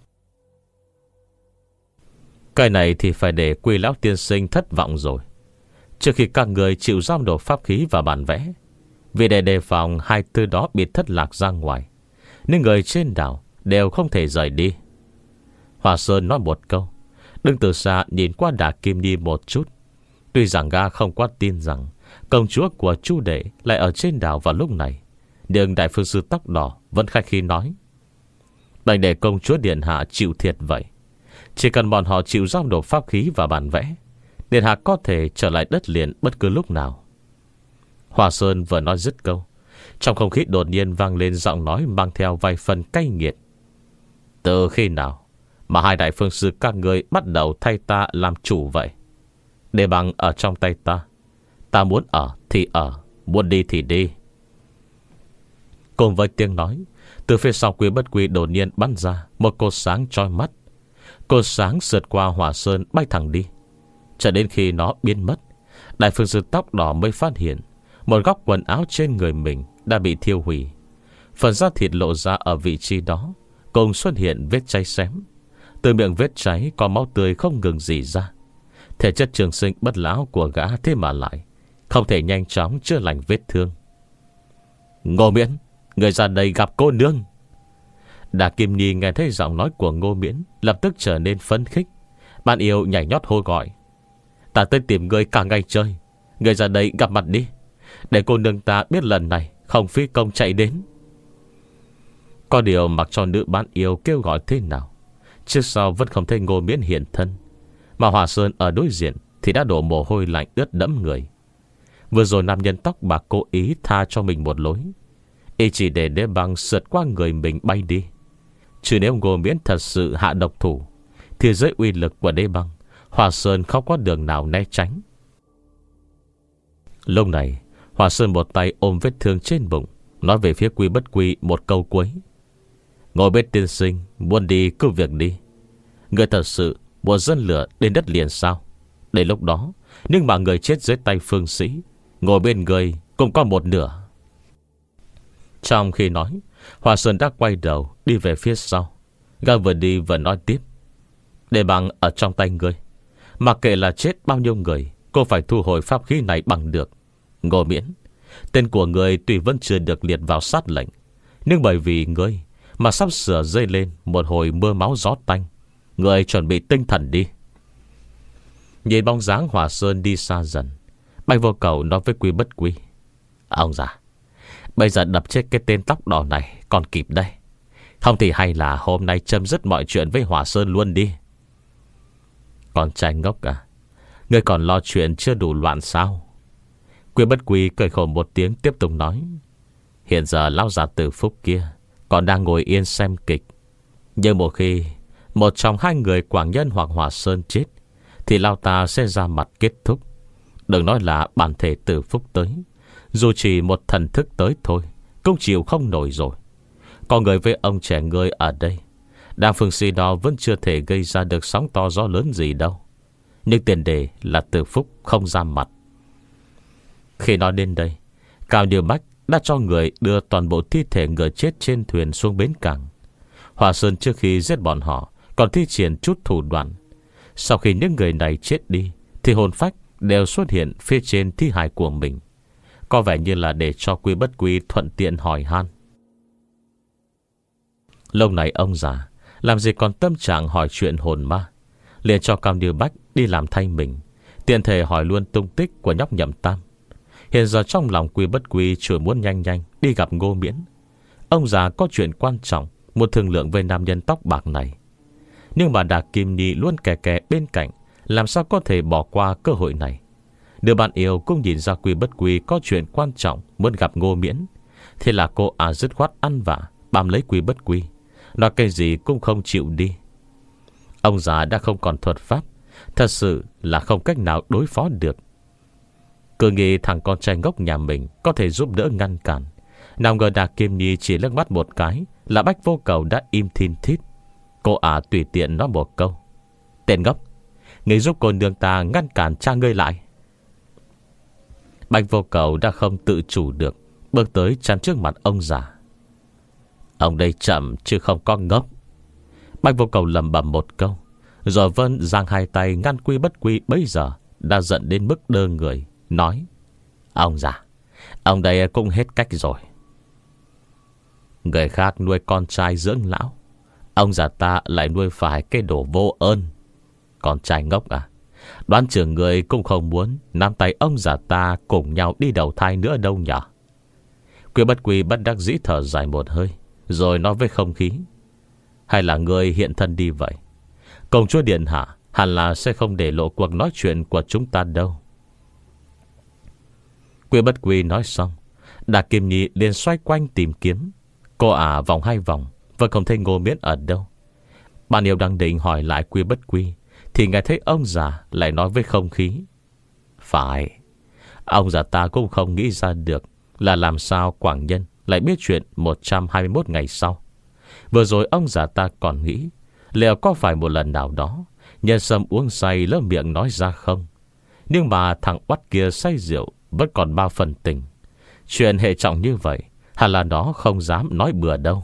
Cái này thì phải để Quy lão tiên sinh thất vọng rồi. Trước khi các người chịu giao nộp pháp khí và bản vẽ, vì để đề phòng hai thứ đó bị thất lạc ra ngoài, nên người trên đảo đều không thể rời đi. Hòa Sơn nói một câu, đứng từ xa nhìn qua Đạc Kim Nhi một chút. Tuy rằng gã không quá tin rằng công chúa của Chu Đệ lại ở trên đảo vào lúc này, nhưng Đại Phương Sư tóc đỏ vẫn khách khí nói: Đành để công chúa điện hạ chịu thiệt vậy. Chỉ cần bọn họ chịu giao nộp pháp khí và bản vẽ, điện hạ có thể trở lại đất liền bất cứ lúc nào. Hòa Sơn vừa nói dứt câu, Trong không khí đột nhiên vang lên giọng nói mang theo vài phần cay nghiệt. Từ khi nào mà hai đại phương sư các người bắt đầu thay ta làm chủ vậy? Đề bằng ở trong tay ta. Ta muốn ở thì ở, muốn đi thì đi. Cùng với tiếng nói, từ phía sau Quy Bất Quy đột nhiên bắn ra một cột sáng chói mắt. Cột sáng sượt qua hỏa sơn bay thẳng đi. Cho đến khi nó biến mất, đại phương sư tóc đỏ mới phát hiện một góc quần áo trên người mình đã bị thiêu hủy. Phần da thịt lộ ra ở vị trí đó, cùng xuất hiện vết cháy xém. Từ miệng vết cháy có máu tươi không ngừng rỉ ra. Thể chất trường sinh bất lão của gã thế mà lại không thể nhanh chóng chữa lành vết thương. Ngô Miễn, người ra đây gặp cô nương. Đà Kim Nhi nghe thấy giọng nói của Ngô Miễn, lập tức trở nên phấn khích. Bạn yêu nhảy nhót hô gọi. Ta tới tìm ngươi cả ngày chơi, ngươi ra đây gặp mặt đi, để cô nương ta biết lần này không phí công chạy đến. Có điều mặc cho nữ bán yêu kêu gọi thế nào, trước sau vẫn không thấy Ngô Miễn hiện thân. Mà Hòa Sơn ở đối diện thì đã đổ mồ hôi lạnh ướt đẫm người. Vừa rồi nam nhân tóc bạc cố ý tha cho mình một lối, y chỉ để đế băng sượt qua người mình bay đi. Chứ nếu Ngô Miễn thật sự hạ độc thủ, thì dưới uy lực của đế băng, Hòa Sơn không có đường nào né tránh. Lúc này Hòa Sơn một tay ôm vết thương trên bụng, nói về phía Quy Bất Quy một câu cuối. Ngồi bên tiên sinh, muốn đi cứ việc đi. Người thật sự muốn dân lửa đến đất liền sao? Đến lúc đó, nhưng mà người chết dưới tay phương sĩ, ngồi bên người cũng có một nửa. Trong khi nói, Hòa Sơn đã quay đầu đi về phía sau. Gã vừa đi vừa nói tiếp. Để bằng ở trong tay ngươi, mặc kệ là chết bao nhiêu người, cô phải thu hồi pháp khí này bằng được. Ngô Miễn, tên của ngươi tuy vẫn chưa được liệt vào sát lệnh, nhưng bởi vì ngươi mà sắp sửa dây lên một hồi mưa máu gió tanh. Ngươi chuẩn bị tinh thần đi. Nhìn bóng dáng Hòa Sơn đi xa dần, Bạch Vô Cầu nói với Quy Bất Quy. Ông già, bây giờ đập chết cái tên tóc đỏ này còn kịp đây. Không thì hay là hôm nay chấm dứt mọi chuyện với Hòa Sơn luôn đi. Con trai ngốc à, ngươi còn lo chuyện chưa đủ loạn sao? Quy Bất Quy cười khổ một tiếng tiếp tục nói. Hiện giờ lão già Từ Phúc kia còn đang ngồi yên xem kịch. Nhưng một khi một trong hai người Quảng Nhân hoặc Hòa Sơn chết, thì lão ta sẽ ra mặt kết thúc. Đừng nói là bản thể Từ Phúc tới, dù chỉ một thần thức tới thôi cũng chịu không nổi rồi. Còn người với ông trẻ ngươi ở đây, Đàm phương si đó vẫn chưa thể gây ra được sóng to gió lớn gì đâu. Nhưng tiền đề là Từ Phúc không ra mặt. Khi nói đến đây, Cao Như Bách đã cho người đưa toàn bộ thi thể người chết trên thuyền xuống bến cảng. Hòa Sơn trước khi giết bọn họ còn thi triển chút thủ đoạn. Sau khi những người này chết đi, thì hồn phách đều xuất hiện phía trên thi hài của mình, có vẻ như là để cho Quy Bất Quy thuận tiện hỏi han. Lâu này ông già làm gì còn tâm trạng hỏi chuyện hồn ma, liền cho Cao Như Bách đi làm thay mình, tiện thể hỏi luôn tung tích của nhóc Nhậm Tam. Hiện giờ trong lòng Quy Bất Quy chỉ muốn nhanh nhanh đi gặp Ngô Miễn. Ông già có chuyện quan trọng muốn thương lượng với nam nhân tóc bạc này. Nhưng mà Đà Kim Nhi luôn kè kè bên cạnh, làm sao có thể bỏ qua cơ hội này. Đứa bạn yêu cũng nhìn ra Quy Bất Quy có chuyện quan trọng muốn gặp Ngô Miễn. Thế là cô à dứt khoát ăn vạ bám lấy Quy Bất Quy, nói cái gì cũng không chịu đi. Ông già đã không còn thuật pháp, thật sự là không cách nào đối phó được. Cứ nghĩ thằng con trai ngốc nhà mình có thể giúp đỡ ngăn cản. Nào ngờ Đà Kim Nhi chỉ liếc mắt một cái là Bách Vô Cầu đã im thin thít. Cô ả tùy tiện nói một câu. Tên ngốc, ngươi giúp cô nương ta ngăn cản cha ngươi lại. Bách Vô Cầu đã không tự chủ được, bước tới chắn trước mặt ông già. Ông đây chậm chứ không có ngốc. Bách Vô Cầu lầm bầm một câu, rồi Vân giang hai tay ngăn Quy Bất Quy bấy giờ đã giận đến mức đơ người, nói. Ông già, ông đây cũng hết cách rồi. Người khác nuôi con trai dưỡng lão, ông già ta lại nuôi phải cái đồ vô ơn. Con trai ngốc à, đoán chừng người cũng không muốn nắm tay ông già ta cùng nhau đi đầu thai nữa đâu nhỉ. Quy Bất Quy bất đắc dĩ thở dài một hơi, rồi nói với không khí. Hay là người hiện thân đi vậy? Công chúa điện hạ hẳn là sẽ không để lộ cuộc nói chuyện của chúng ta đâu. Quy Bất Quy nói xong, Đà Kim Nhi liền xoay quanh tìm kiếm. Cô ả vòng hai vòng vẫn không thấy Ngô Miễn ở đâu. Bà Niêu đang định hỏi lại Quy Bất Quy thì nghe thấy ông già lại nói với không khí: phải, ông già ta cũng không nghĩ ra được là làm sao Quảng Nhân lại biết chuyện một trăm hai mươi mốt ngày sau. Vừa rồi ông già ta còn nghĩ liệu có phải một lần nào đó Nhân Sâm uống say lỡ miệng nói ra không. Nhưng mà thằng oắt kia say rượu vẫn còn ba phần tình. Chuyện hệ trọng như vậy hẳn là nó không dám nói bừa đâu.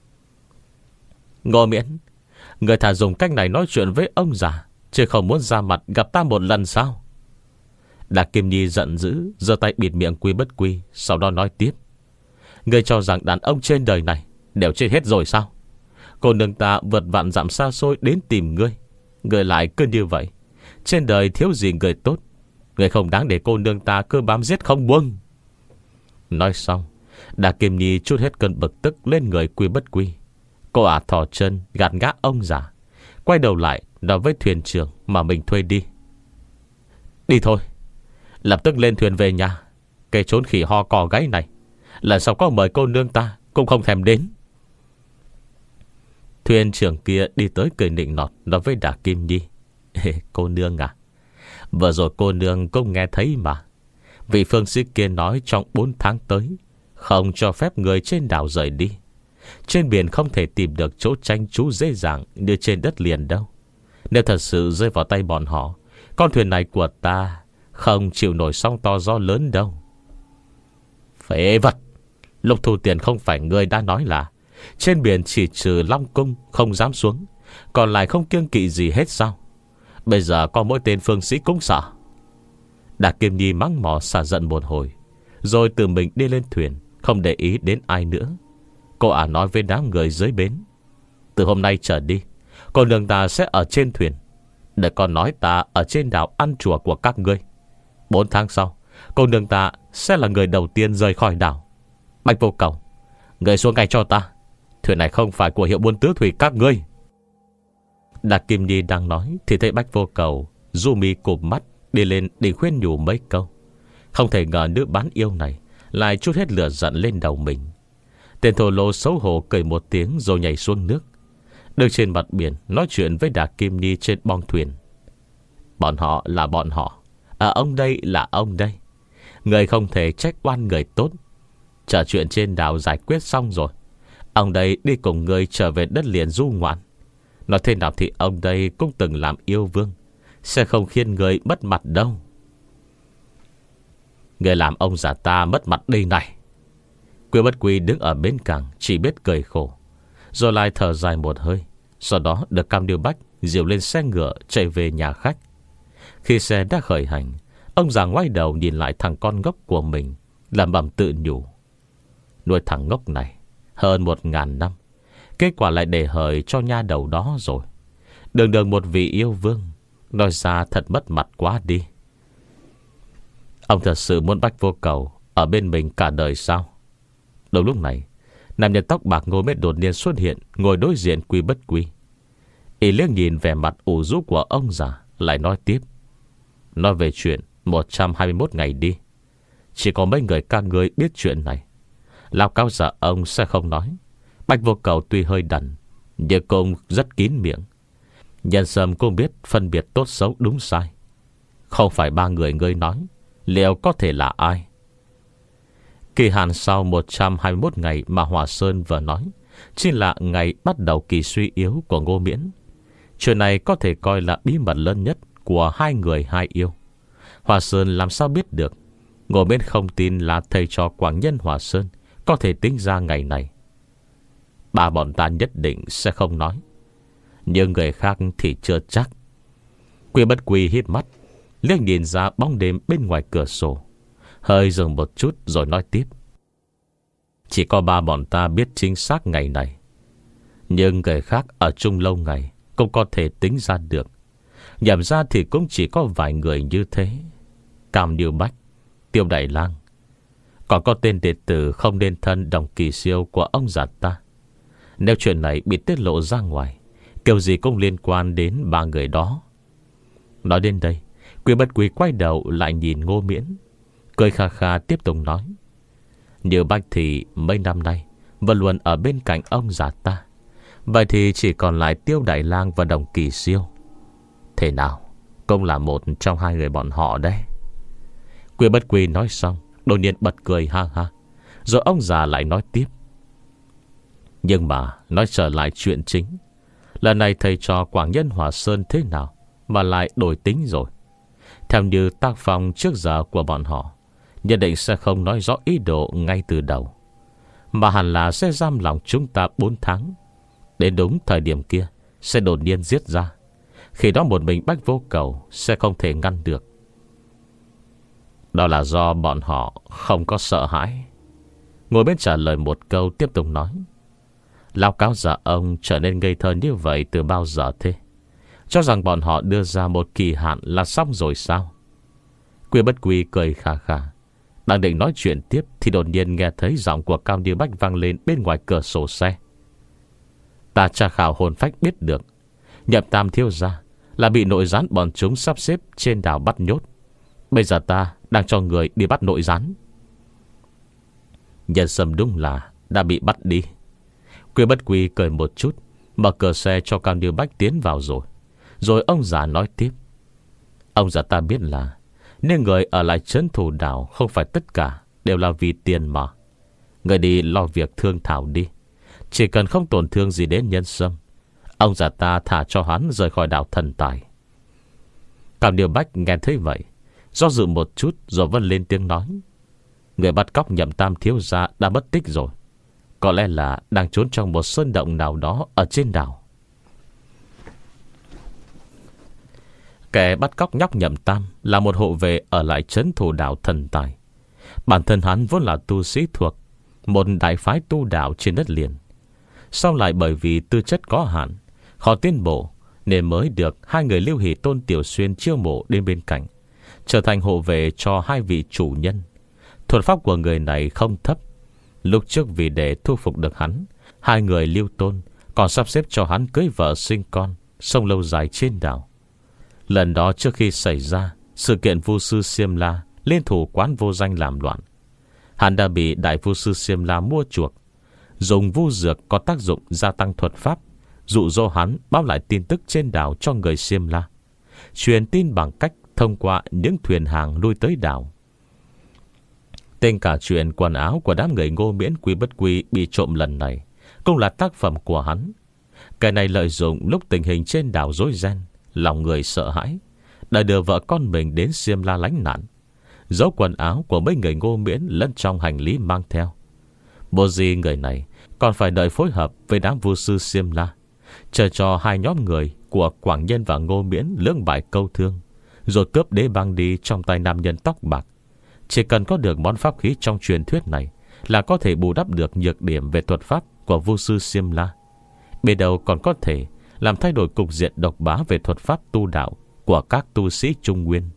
Ngô Miễn, người thà dùng cách này nói chuyện với ông già, chứ không muốn ra mặt gặp ta một lần sao? Đà Kim Nhi giận dữ, giơ tay bịt miệng Quy Bất Quy, sau đó nói tiếp: người cho rằng đàn ông trên đời này đều chết hết rồi sao? Cô nương ta vượt vạn dặm xa xôi đến tìm ngươi, người lại cứ như vậy. Trên đời thiếu gì người tốt, người không đáng để cô nương ta cứ bám giết không buông. Nói xong, Đà Kim Nhi trút hết cơn bực tức lên người Quy Bất Quy. Cô ả thò chân gạt ngã ông già, quay đầu lại nói với thuyền trưởng mà mình thuê đi: đi thôi, lập tức lên thuyền về nhà. Cái trốn khỉ ho cò gáy này lần sau có mời cô nương ta cũng không thèm đến. Thuyền trưởng kia đi tới cười nịnh nọt nói với Đà Kim Nhi: cô nương à, vừa rồi cô nương cũng nghe thấy mà. Vị phương sĩ kia nói trong bốn tháng tới không cho phép người trên đảo rời đi. Trên biển không thể tìm được chỗ tranh trú dễ dàng như trên đất liền đâu. Nếu thật sự rơi vào tay bọn họ, con thuyền này của ta không chịu nổi sóng to gió lớn đâu. Phế vật, lúc thu tiền không phải người đã nói là trên biển chỉ trừ Long Cung không dám xuống, còn lại không kiêng kỵ gì hết sao? Bây giờ có mỗi tên phương sĩ cũng sợ. Đà Kim Nhi mắng mỏ xả giận một hồi, rồi tự mình đi lên thuyền, không để ý đến ai nữa. Cô ả nói với đám người dưới bến: từ hôm nay trở đi, cô nương ta sẽ ở trên thuyền, để con nói ta ở trên đảo ăn chùa của các ngươi. Bốn tháng sau, cô nương ta sẽ là người đầu tiên rời khỏi đảo. Bạch Vô Cầu, người xuống ngay cho ta. Thuyền này không phải của hiệu buôn tứ thủy các ngươi. Đà Kim Nhi đang nói thì thấy Bạch Vô Cầu du mi cụp mắt đi lên để khuyên nhủ mấy câu. Không thể ngờ nữ bán yêu này lại trút hết lửa giận lên đầu mình. Tên thổ lô xấu hổ cười một tiếng rồi nhảy xuống nước, đứng trên mặt biển nói chuyện với Đà Kim Nhi trên bong thuyền. Bọn họ là bọn họ, à, ông đây là ông đây. Người không thể trách oan người tốt. Chờ chuyện trên đảo giải quyết xong rồi, ông đây đi cùng người trở về đất liền du ngoạn. Nói thế nào thì ông đây cũng từng làm yêu vương, sẽ không khiến người mất mặt đâu. Người làm ông già ta mất mặt đây này. Quy Bất Quy đứng ở bên cảng chỉ biết cười khổ, rồi lại thở dài một hơi. Sau đó được Cam Điêu Bách dìu lên xe ngựa chạy về nhà khách. Khi xe đã khởi hành, ông già ngoái đầu nhìn lại thằng con ngốc của mình, làm bầm tự nhủ: nuôi thằng ngốc này hơn một ngàn năm, kết quả lại để hời cho nha đầu đó rồi. Đường đường một vị yêu vương, nói ra thật mất mặt quá đi. Ông thật sự muốn Bạch Vô Cầu ở bên mình cả đời sao? Đúng lúc này, nam nhân tóc bạc Ngô Miễn đột nhiên xuất hiện, ngồi đối diện Quy Bất Quy. Y liếc nhìn vẻ mặt ủ rũ của ông già, lại nói tiếp: nói về chuyện một trăm hai mươi mốt ngày đi. Chỉ có mấy người các ngươi biết chuyện này. Lão cao giả ông sẽ không nói. Bạch Vô Cầu tuy hơi đần, nhưng cũng rất kín miệng. Nhân Sâm cũng biết phân biệt tốt xấu đúng sai. Không phải ba người ngươi nói, liệu có thể là ai? Kỳ hạn sau một trăm hai mươi mốt ngày mà Hòa Sơn vừa nói chính là ngày bắt đầu kỳ suy yếu của Ngô Miễn. Chuyện này có thể coi là bí mật lớn nhất của hai người hai yêu. Hòa Sơn làm sao biết được? Ngô Miễn không tin là thầy trò Quảng Nhân Hòa Sơn có thể tính ra ngày này. Ba bọn ta nhất định sẽ không nói, nhưng người khác thì chưa chắc. Quy Bất Quy hít mắt, liếc nhìn ra bóng đêm bên ngoài cửa sổ, hơi dừng một chút rồi nói tiếp: chỉ có ba bọn ta biết chính xác ngày này, nhưng người khác ở chung lâu ngày cũng có thể tính ra được. Nhầm ra thì cũng chỉ có vài người như thế: Cam Điêu Bách, Tiêu Đại Lang, còn có tên đệ tử không nên thân Đồng Kỳ Siêu của ông già ta. Nếu chuyện này bị tiết lộ ra ngoài, kiểu gì cũng liên quan đến ba người đó. Nói đến đây, Quy Bất Quy quay đầu lại nhìn Ngô Miễn, cười kha kha tiếp tục nói: Như Bách thì mấy năm nay vẫn luôn ở bên cạnh ông già ta. Vậy thì chỉ còn lại Tiêu Đại Lang và Đồng Kỳ Siêu. Thế nào, cũng là một trong hai người bọn họ đấy. Quy Bất Quy nói xong, đột nhiên bật cười ha ha. Rồi ông già lại nói tiếp. Nhưng mà nói trở lại chuyện chính, lần này thầy trò Quảng Nhân Hòa Sơn thế nào mà lại đổi tính rồi? Theo như tác phong trước giờ của bọn họ, nhất định sẽ không nói rõ ý đồ ngay từ đầu, mà hẳn là sẽ giam lòng chúng ta bốn tháng. Đến đúng thời điểm kia sẽ đột nhiên giết ra. Khi đó một mình Bách Vô Cầu sẽ không thể ngăn được. Đó là do bọn họ không có sợ hãi. Ngồi bên trả lời một câu tiếp tục nói. Lão cáo già ông trở nên ngây thơ như vậy từ bao giờ thế? Cho rằng bọn họ đưa ra một kỳ hạn là xong rồi sao? Quy Bất Quy cười khà khà. Đang định nói chuyện tiếp thì đột nhiên nghe thấy giọng của Cao Như Bách vang lên bên ngoài cửa sổ xe. Ta tra khảo hồn phách biết được, Nhậm Tam thiếu gia là bị nội gián bọn chúng sắp xếp trên đảo bắt nhốt. Bây giờ ta đang cho người đi bắt nội gián. Nhân Sâm đúng là đã bị bắt đi. Quy Bất Quy cười một chút, mở cửa xe cho Cao Như Bách tiến vào rồi. Rồi ông già nói tiếp. Ông già ta biết là nên người ở lại trấn thủ đảo không phải tất cả đều là vì tiền mà. Người đi lo việc thương thảo đi. Chỉ cần không tổn thương gì đến Nhân Sâm, ông già ta thả cho hắn rời khỏi đảo Thần Tài. Cao Như Bách nghe thấy vậy, do dự một chút rồi vân lên tiếng nói. Người bắt cóc Nhậm Tam thiếu gia đã mất tích rồi. Có lẽ là đang trốn trong một sơn động nào đó ở trên đảo. Kẻ bắt cóc nhóc Nhậm Tam là một hộ vệ ở lại trấn thủ đảo Thần Tài. Bản thân hắn vốn là tu sĩ thuộc một đại phái tu đạo trên đất liền. Sau lại bởi vì tư chất có hạn, khó tiến bộ, nên mới được hai người Lưu Hỷ Tôn Tiểu Xuyên chiêu mộ đến bên cạnh, trở thành hộ vệ cho hai vị chủ nhân. Thuật pháp của người này không thấp. Lúc trước vì để thu phục được hắn, hai người Lưu Tôn còn sắp xếp cho hắn cưới vợ sinh con, sống lâu dài trên đảo. Lần đó trước khi xảy ra sự kiện Vu sư Xiêm La liên thủ quán vô danh làm loạn, hắn đã bị đại Vu sư Xiêm La mua chuộc, dùng vu dược có tác dụng gia tăng thuật pháp, dụ dỗ hắn báo lại tin tức trên đảo cho người Xiêm La, truyền tin bằng cách thông qua những thuyền hàng lui tới đảo. Tên cả chuyện quần áo của đám người Ngô Miễn Quy Bất Quy bị trộm lần này cũng là tác phẩm của hắn. Cái này lợi dụng lúc tình hình trên đảo rối ren, lòng người sợ hãi, đã đưa vợ con mình đến Xiêm La lánh nạn, giấu quần áo của mấy người Ngô Miễn lẫn trong hành lý mang theo. Bộ gì người này còn phải đợi phối hợp với đám vu sư Xiêm La, chờ cho hai nhóm người của Quảng Nhân và Ngô Miễn lưỡng bại câu thương, rồi cướp đế băng đi trong tay nam nhân tóc bạc. Chỉ cần có được món pháp khí trong truyền thuyết này là có thể bù đắp được nhược điểm về thuật pháp của vu sư Xiêm La. Bên đầu còn có thể làm thay đổi cục diện độc bá về thuật pháp tu đạo của các tu sĩ Trung Nguyên.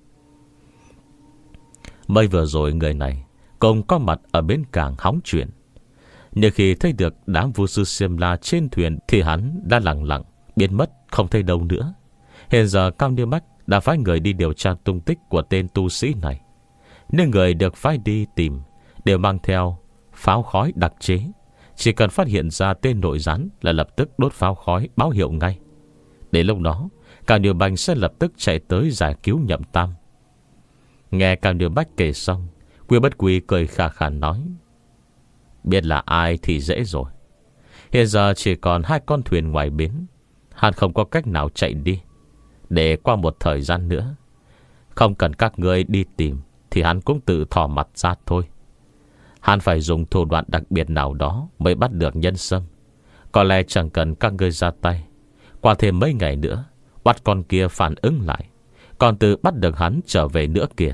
Mới vừa rồi người này cùng có mặt ở bến cảng hóng chuyện, nhưng khi thấy được đám vu sư Xiêm La trên thuyền thì hắn đã lặng lặng biến mất không thấy đâu nữa. Hiện giờ Cao Như Bách đã phái người đi điều tra tung tích của tên tu sĩ này, nên người được phái đi tìm đều mang theo pháo khói đặc chế. Chỉ cần phát hiện ra tên nội gián là lập tức đốt pháo khói báo hiệu ngay. Đến lúc đó Cao Như Bách sẽ lập tức chạy tới giải cứu Nhậm Tam. Nghe Cao Như Bách kể xong, Quy Bất Quy cười khà khà nói. Biết là ai thì dễ rồi. Hiện giờ chỉ còn hai con thuyền ngoài bến, hắn không có cách nào chạy đi. Để qua một thời gian nữa, không cần các ngươi đi tìm, thì hắn cũng tự thò mặt ra thôi. Hắn phải dùng thủ đoạn đặc biệt nào đó mới bắt được Nhân Sâm. Có lẽ chẳng cần các ngươi ra tay. Qua thêm mấy ngày nữa, bắt con kia phản ứng lại, còn tự bắt được hắn trở về nữa kìa.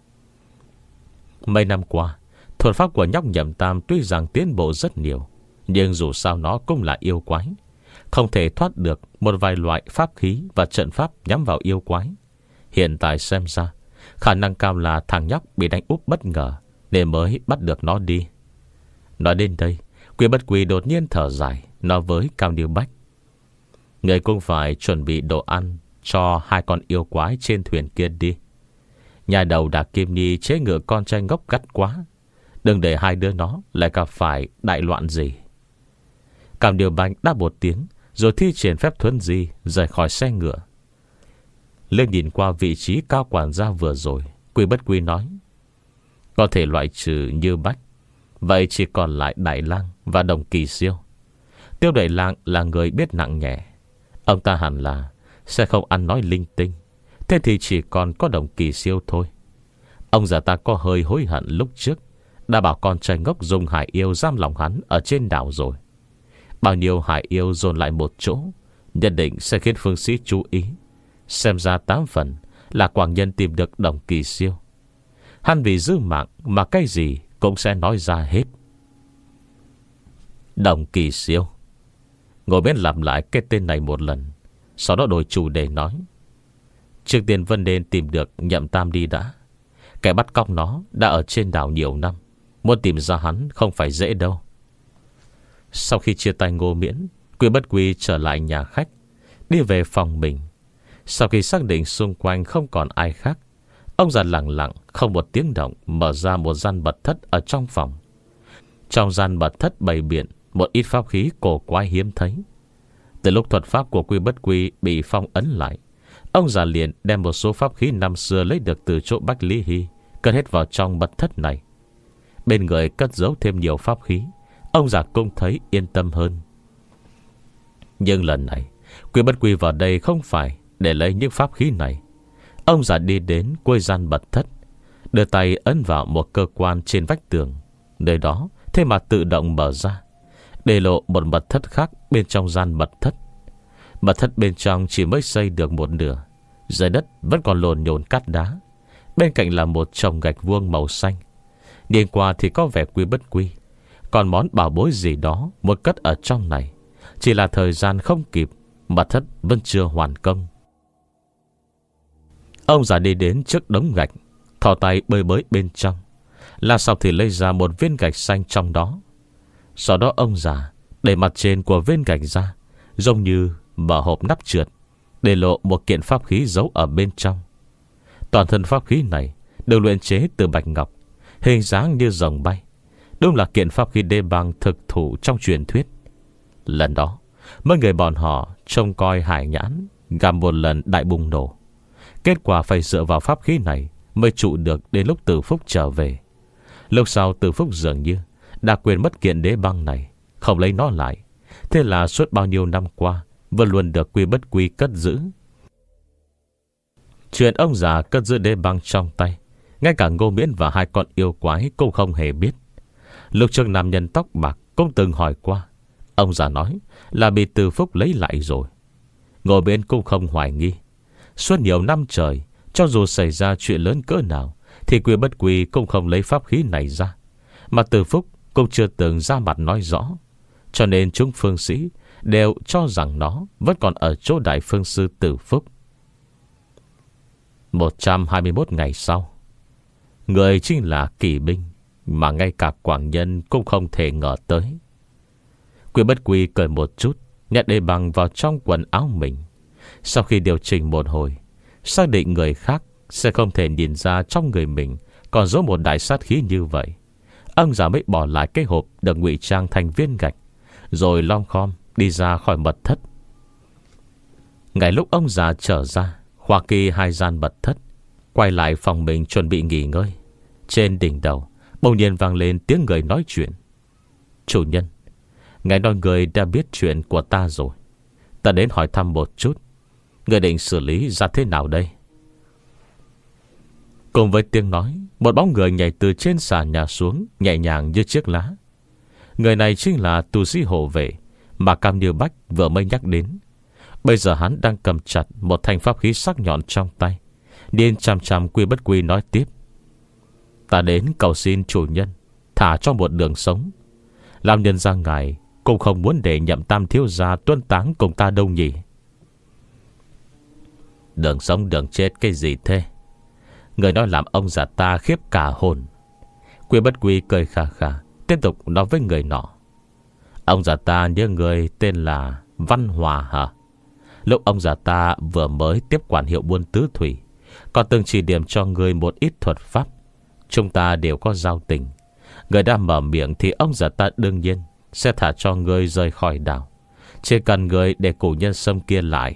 Mấy năm qua, thuật pháp của nhóc Nhậm Tam tuy rằng tiến bộ rất nhiều, nhưng dù sao nó cũng là yêu quái, không thể thoát được một vài loại pháp khí và trận pháp nhắm vào yêu quái. Hiện tại xem ra khả năng cao là thằng nhóc bị đánh úp bất ngờ, nên mới bắt được nó đi. Nói đến đây, Quy Bất Quy đột nhiên thở dài, nói với Cao Như Bách. Người cũng phải chuẩn bị đồ ăn cho hai con yêu quái trên thuyền kia đi. Nhà đầu Đạc Kim Nhi chế ngựa con trai ngốc gắt quá, Đừng để hai đứa nó lại gặp phải đại loạn gì. Cảm điều bánh đáp một tiếng, rồi thi triển phép thuấn di rời khỏi xe ngựa. Lương nhìn qua vị trí cao quản gia vừa rồi, Quy Bất Quy nói: có thể loại trừ Như Bách, vậy chỉ còn lại Đại Lang và Đồng Kỳ Siêu. Tiêu Đại Lang là người biết nặng nhẹ, ông ta hẳn là sẽ không ăn nói linh tinh. Thế thì chỉ còn có Đồng Kỳ Siêu thôi. Ông già ta có hơi hối hận lúc trước đã bảo con trai ngốc dùng hải yêu giam lòng hắn ở trên đảo rồi. Bao nhiêu hải yêu dồn lại một chỗ, nhất định sẽ khiến phương sĩ chú ý. Xem ra tám phần là Quảng Nhân tìm được Đồng Kỳ Siêu. Hắn vì giữ mạng mà cái gì cũng sẽ nói ra hết. Đồng Kỳ Siêu. Ngồi bên làm lại cái tên này một lần, sau đó đổi chủ đề nói: trước tiên Vân nên tìm được Nhậm Tam đi đã. Kẻ bắt cóc nó đã ở trên đảo nhiều năm, muốn tìm ra hắn không phải dễ đâu. Sau khi chia tay Ngô Miễn, Quy Bất Quy trở lại nhà khách, đi về phòng mình. Sau khi xác định xung quanh không còn ai khác, ông già lặng lặng không một tiếng động mở ra một gian mật thất ở trong phòng. Trong gian mật thất bày biện một ít pháp khí cổ quái hiếm thấy. Từ lúc thuật pháp của Quy Bất Quy bị phong ấn lại, ông già liền đem một số pháp khí năm xưa lấy được từ chỗ Bách Lý Hy cất hết vào trong mật thất này. Bên người cất giấu thêm nhiều pháp khí, ông già cũng thấy yên tâm hơn. Nhưng lần này Quy Bất Quy vào đây không phải để lấy những pháp khí này. Ông già đi đến cuối gian mật thất, đưa tay ấn vào một cơ quan trên vách tường. Nơi đó thế mà tự động mở ra, để lộ một mật thất khác bên trong gian mật thất. Mật thất bên trong chỉ mới xây được một nửa, dưới đất vẫn còn lồn nhồn cát đá. Bên cạnh là một chồng gạch vuông màu xanh. Nhìn qua thì có vẻ Quy Bất Quy, còn món bảo bối gì đó muốn cất ở trong này. Chỉ là thời gian không kịp, mật thất vẫn chưa hoàn công. Ông già đi đến trước đống gạch, thò tay bơi bới bên trong, là sau thì lấy ra một viên gạch xanh trong đó. Sau đó ông già đẩy mặt trên của viên gạch ra, giống như mở hộp nắp trượt, để lộ một kiện pháp khí giấu ở bên trong. Toàn thân pháp khí này được luyện chế từ bạch ngọc, hình dáng như rồng bay. Đúng là kiện pháp khí đê băng thực thủ trong truyền thuyết. Lần đó mấy người bọn họ trông coi hải nhãn gặp một lần đại bùng nổ. Kết quả phải dựa vào pháp khí này mới trụ được đến lúc Từ Phúc trở về. Lúc sau Từ Phúc dường như đã quên mất kiện đế băng này, không lấy nó lại. Thế là suốt bao nhiêu năm qua vẫn luôn được Quy Bất Quy cất giữ. Chuyện ông già cất giữ đế băng trong tay, ngay cả Ngô Miễn và hai con yêu quái cũng không hề biết. Lúc trước nam nhân tóc bạc cũng từng hỏi qua, ông già nói là bị Từ Phúc lấy lại rồi. Ngô Miễn cũng không hoài nghi. Suốt nhiều năm trời, cho dù xảy ra chuyện lớn cỡ nào, thì Quy Bất Quy cũng không lấy pháp khí này ra, mà Từ Phúc cũng chưa từng ra mặt nói rõ. Cho nên chúng phương sĩ đều cho rằng nó vẫn còn ở chỗ Đại Phương Sư Từ Phúc. một trăm hai mươi mốt ngày sau, người chính là Kỳ binh mà ngay cả Quảng Nhân cũng không thể ngờ tới. Quy Bất Quy cười một chút, nhét đế băng vào trong quần áo mình. Sau khi điều chỉnh một hồi, xác định người khác sẽ không thể nhìn ra trong người mình còn giấu một đại sát khí như vậy, ông già mới bỏ lại cái hộp được ngụy trang thành viên gạch, rồi lom khom đi ra khỏi mật thất. Ngay lúc ông già trở ra Hoa Kỳ hai gian mật thất, quay lại phòng mình chuẩn bị nghỉ ngơi, trên đỉnh đầu bỗng nhiên vang lên tiếng người nói chuyện. Chủ nhân, ngài nói người đã biết chuyện của ta rồi. Ta đến hỏi thăm một chút, người định xử lý ra thế nào đây? Cùng với tiếng nói, một bóng người nhảy từ trên sàn nhà xuống, nhẹ nhàng như chiếc lá. Người này chính là tu sĩ hộ vệ mà Cam Như Bách vừa mới nhắc đến. Bây giờ hắn đang cầm chặt một thanh pháp khí sắc nhọn trong tay, nên chằm chằm Quy Bất Quy nói tiếp. Ta đến cầu xin chủ nhân thả cho một đường sống. Làm nhân ra ngài cũng không muốn để Nhậm Tam thiếu gia tuân táng cùng ta đâu nhỉ? Đường sống đường chết cái gì thế? Người nói làm ông già ta khiếp cả hồn. Quy Bất Quy cười khà khà, tiếp tục nói với người nọ. Ông già ta nhớ người tên là Văn Hòa hả? Lúc ông già ta vừa mới tiếp quản hiệu buôn tứ thủy, còn từng chỉ điểm cho người một ít thuật pháp. Chúng ta đều có giao tình. Người đã mở miệng thì ông già ta đương nhiên sẽ thả cho người rời khỏi đảo. Chỉ cần người để củ nhân sâm kia lại.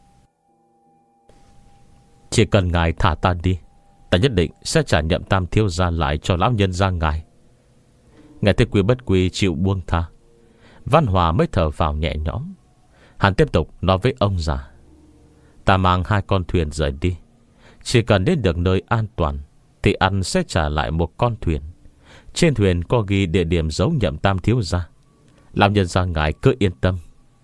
Chỉ cần ngài thả ta đi, ta nhất định sẽ trả nhậm Tam thiếu gia lại cho lão nhân gia ngài. Ngài thấy Quy Bất Quy chịu buông tha, Văn Hòa mới thở vào nhẹ nhõm. Hắn tiếp tục nói với ông già: ta mang hai con thuyền rời đi. Chỉ cần đến được nơi an toàn thì anh sẽ trả lại một con thuyền. Trên thuyền có ghi địa điểm giấu nhậm Tam thiếu gia. Lão nhân gia ngài cứ yên tâm.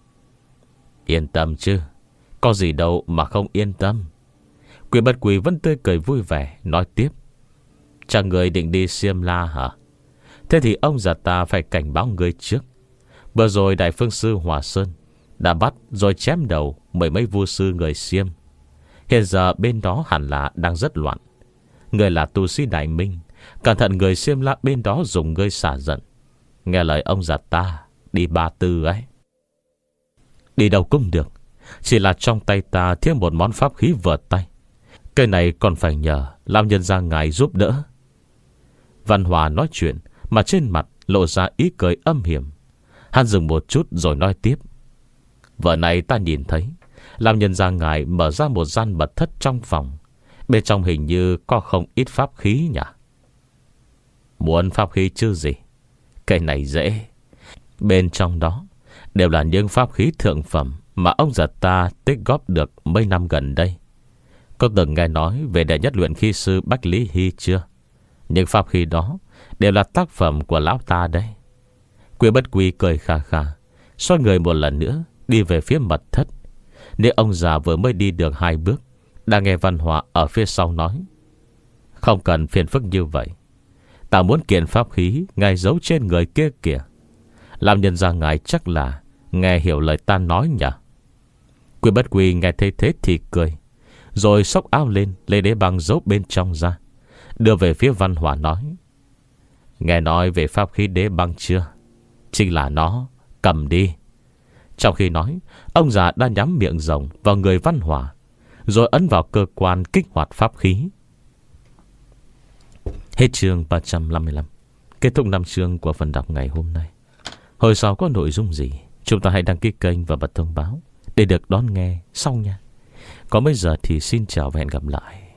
Yên tâm chứ, có gì đâu mà không yên tâm. Quy Bất Quy vẫn tươi cười vui vẻ nói tiếp: chẳng người định đi Xiêm La hả? Thế thì ông già ta phải cảnh báo người trước. Vừa rồi Đại Phương Sư Hòa Sơn đã bắt rồi chém đầu mười mấy vua sư người Xiêm. Hiện giờ bên đó hẳn là đang rất loạn. Người là tu sĩ Đại Minh, cẩn thận người Xiêm La bên đó dùng ngươi xả giận. Nghe lời ông già ta, đi Ba Tư ấy. Đi đâu cũng được, chỉ là trong tay ta thiếu một món pháp khí vừa tay. Cái này còn phải nhờ lão nhân gia ngài giúp đỡ. Văn Hòa nói chuyện mà trên mặt lộ ra ý cười âm hiểm. Hắn dừng một chút rồi nói tiếp: vợ này ta nhìn thấy lão nhân gia ngài mở ra một gian mật thất trong phòng. Bên trong hình như có không ít pháp khí nhỉ? Muốn pháp khí chứ gì? Cái này dễ. Bên trong đó đều là những pháp khí thượng phẩm mà ông già ta tích góp được mấy năm gần đây. Có từng nghe nói về đệ nhất luyện khí sư Bách Lý Hy chưa? Những pháp khí đó đều là tác phẩm của lão ta đấy. Quy Bất Quy cười khà khà, xoay người một lần nữa đi về phía mật thất. Nếu ông già vừa mới đi được hai bước, đã nghe Văn Hòa ở phía sau nói: không cần phiền phức như vậy, ta muốn kiện pháp khí ngài giấu trên người kia kìa. Làm nhân ra ngài chắc là nghe hiểu lời ta nói nhỉ? Quy Bất Quy nghe thấy thế thì cười, rồi xốc áo lên lấy đế băng giấu bên trong ra, đưa về phía Văn Hòa nói: nghe nói về pháp khí đế băng chưa? Chính là nó, cầm đi. Trong khi nói, ông già đã nhắm miệng rồng vào người Văn Hòa, rồi ấn vào cơ quan kích hoạt pháp khí. Hết chương ba trăm năm mươi lăm. Kết thúc năm chương của phần đọc ngày hôm nay. Hồi sau có nội dung gì, chúng ta hãy đăng ký kênh và bật thông báo để được đón nghe sau nha. Còn bây giờ thì xin chào và hẹn gặp lại.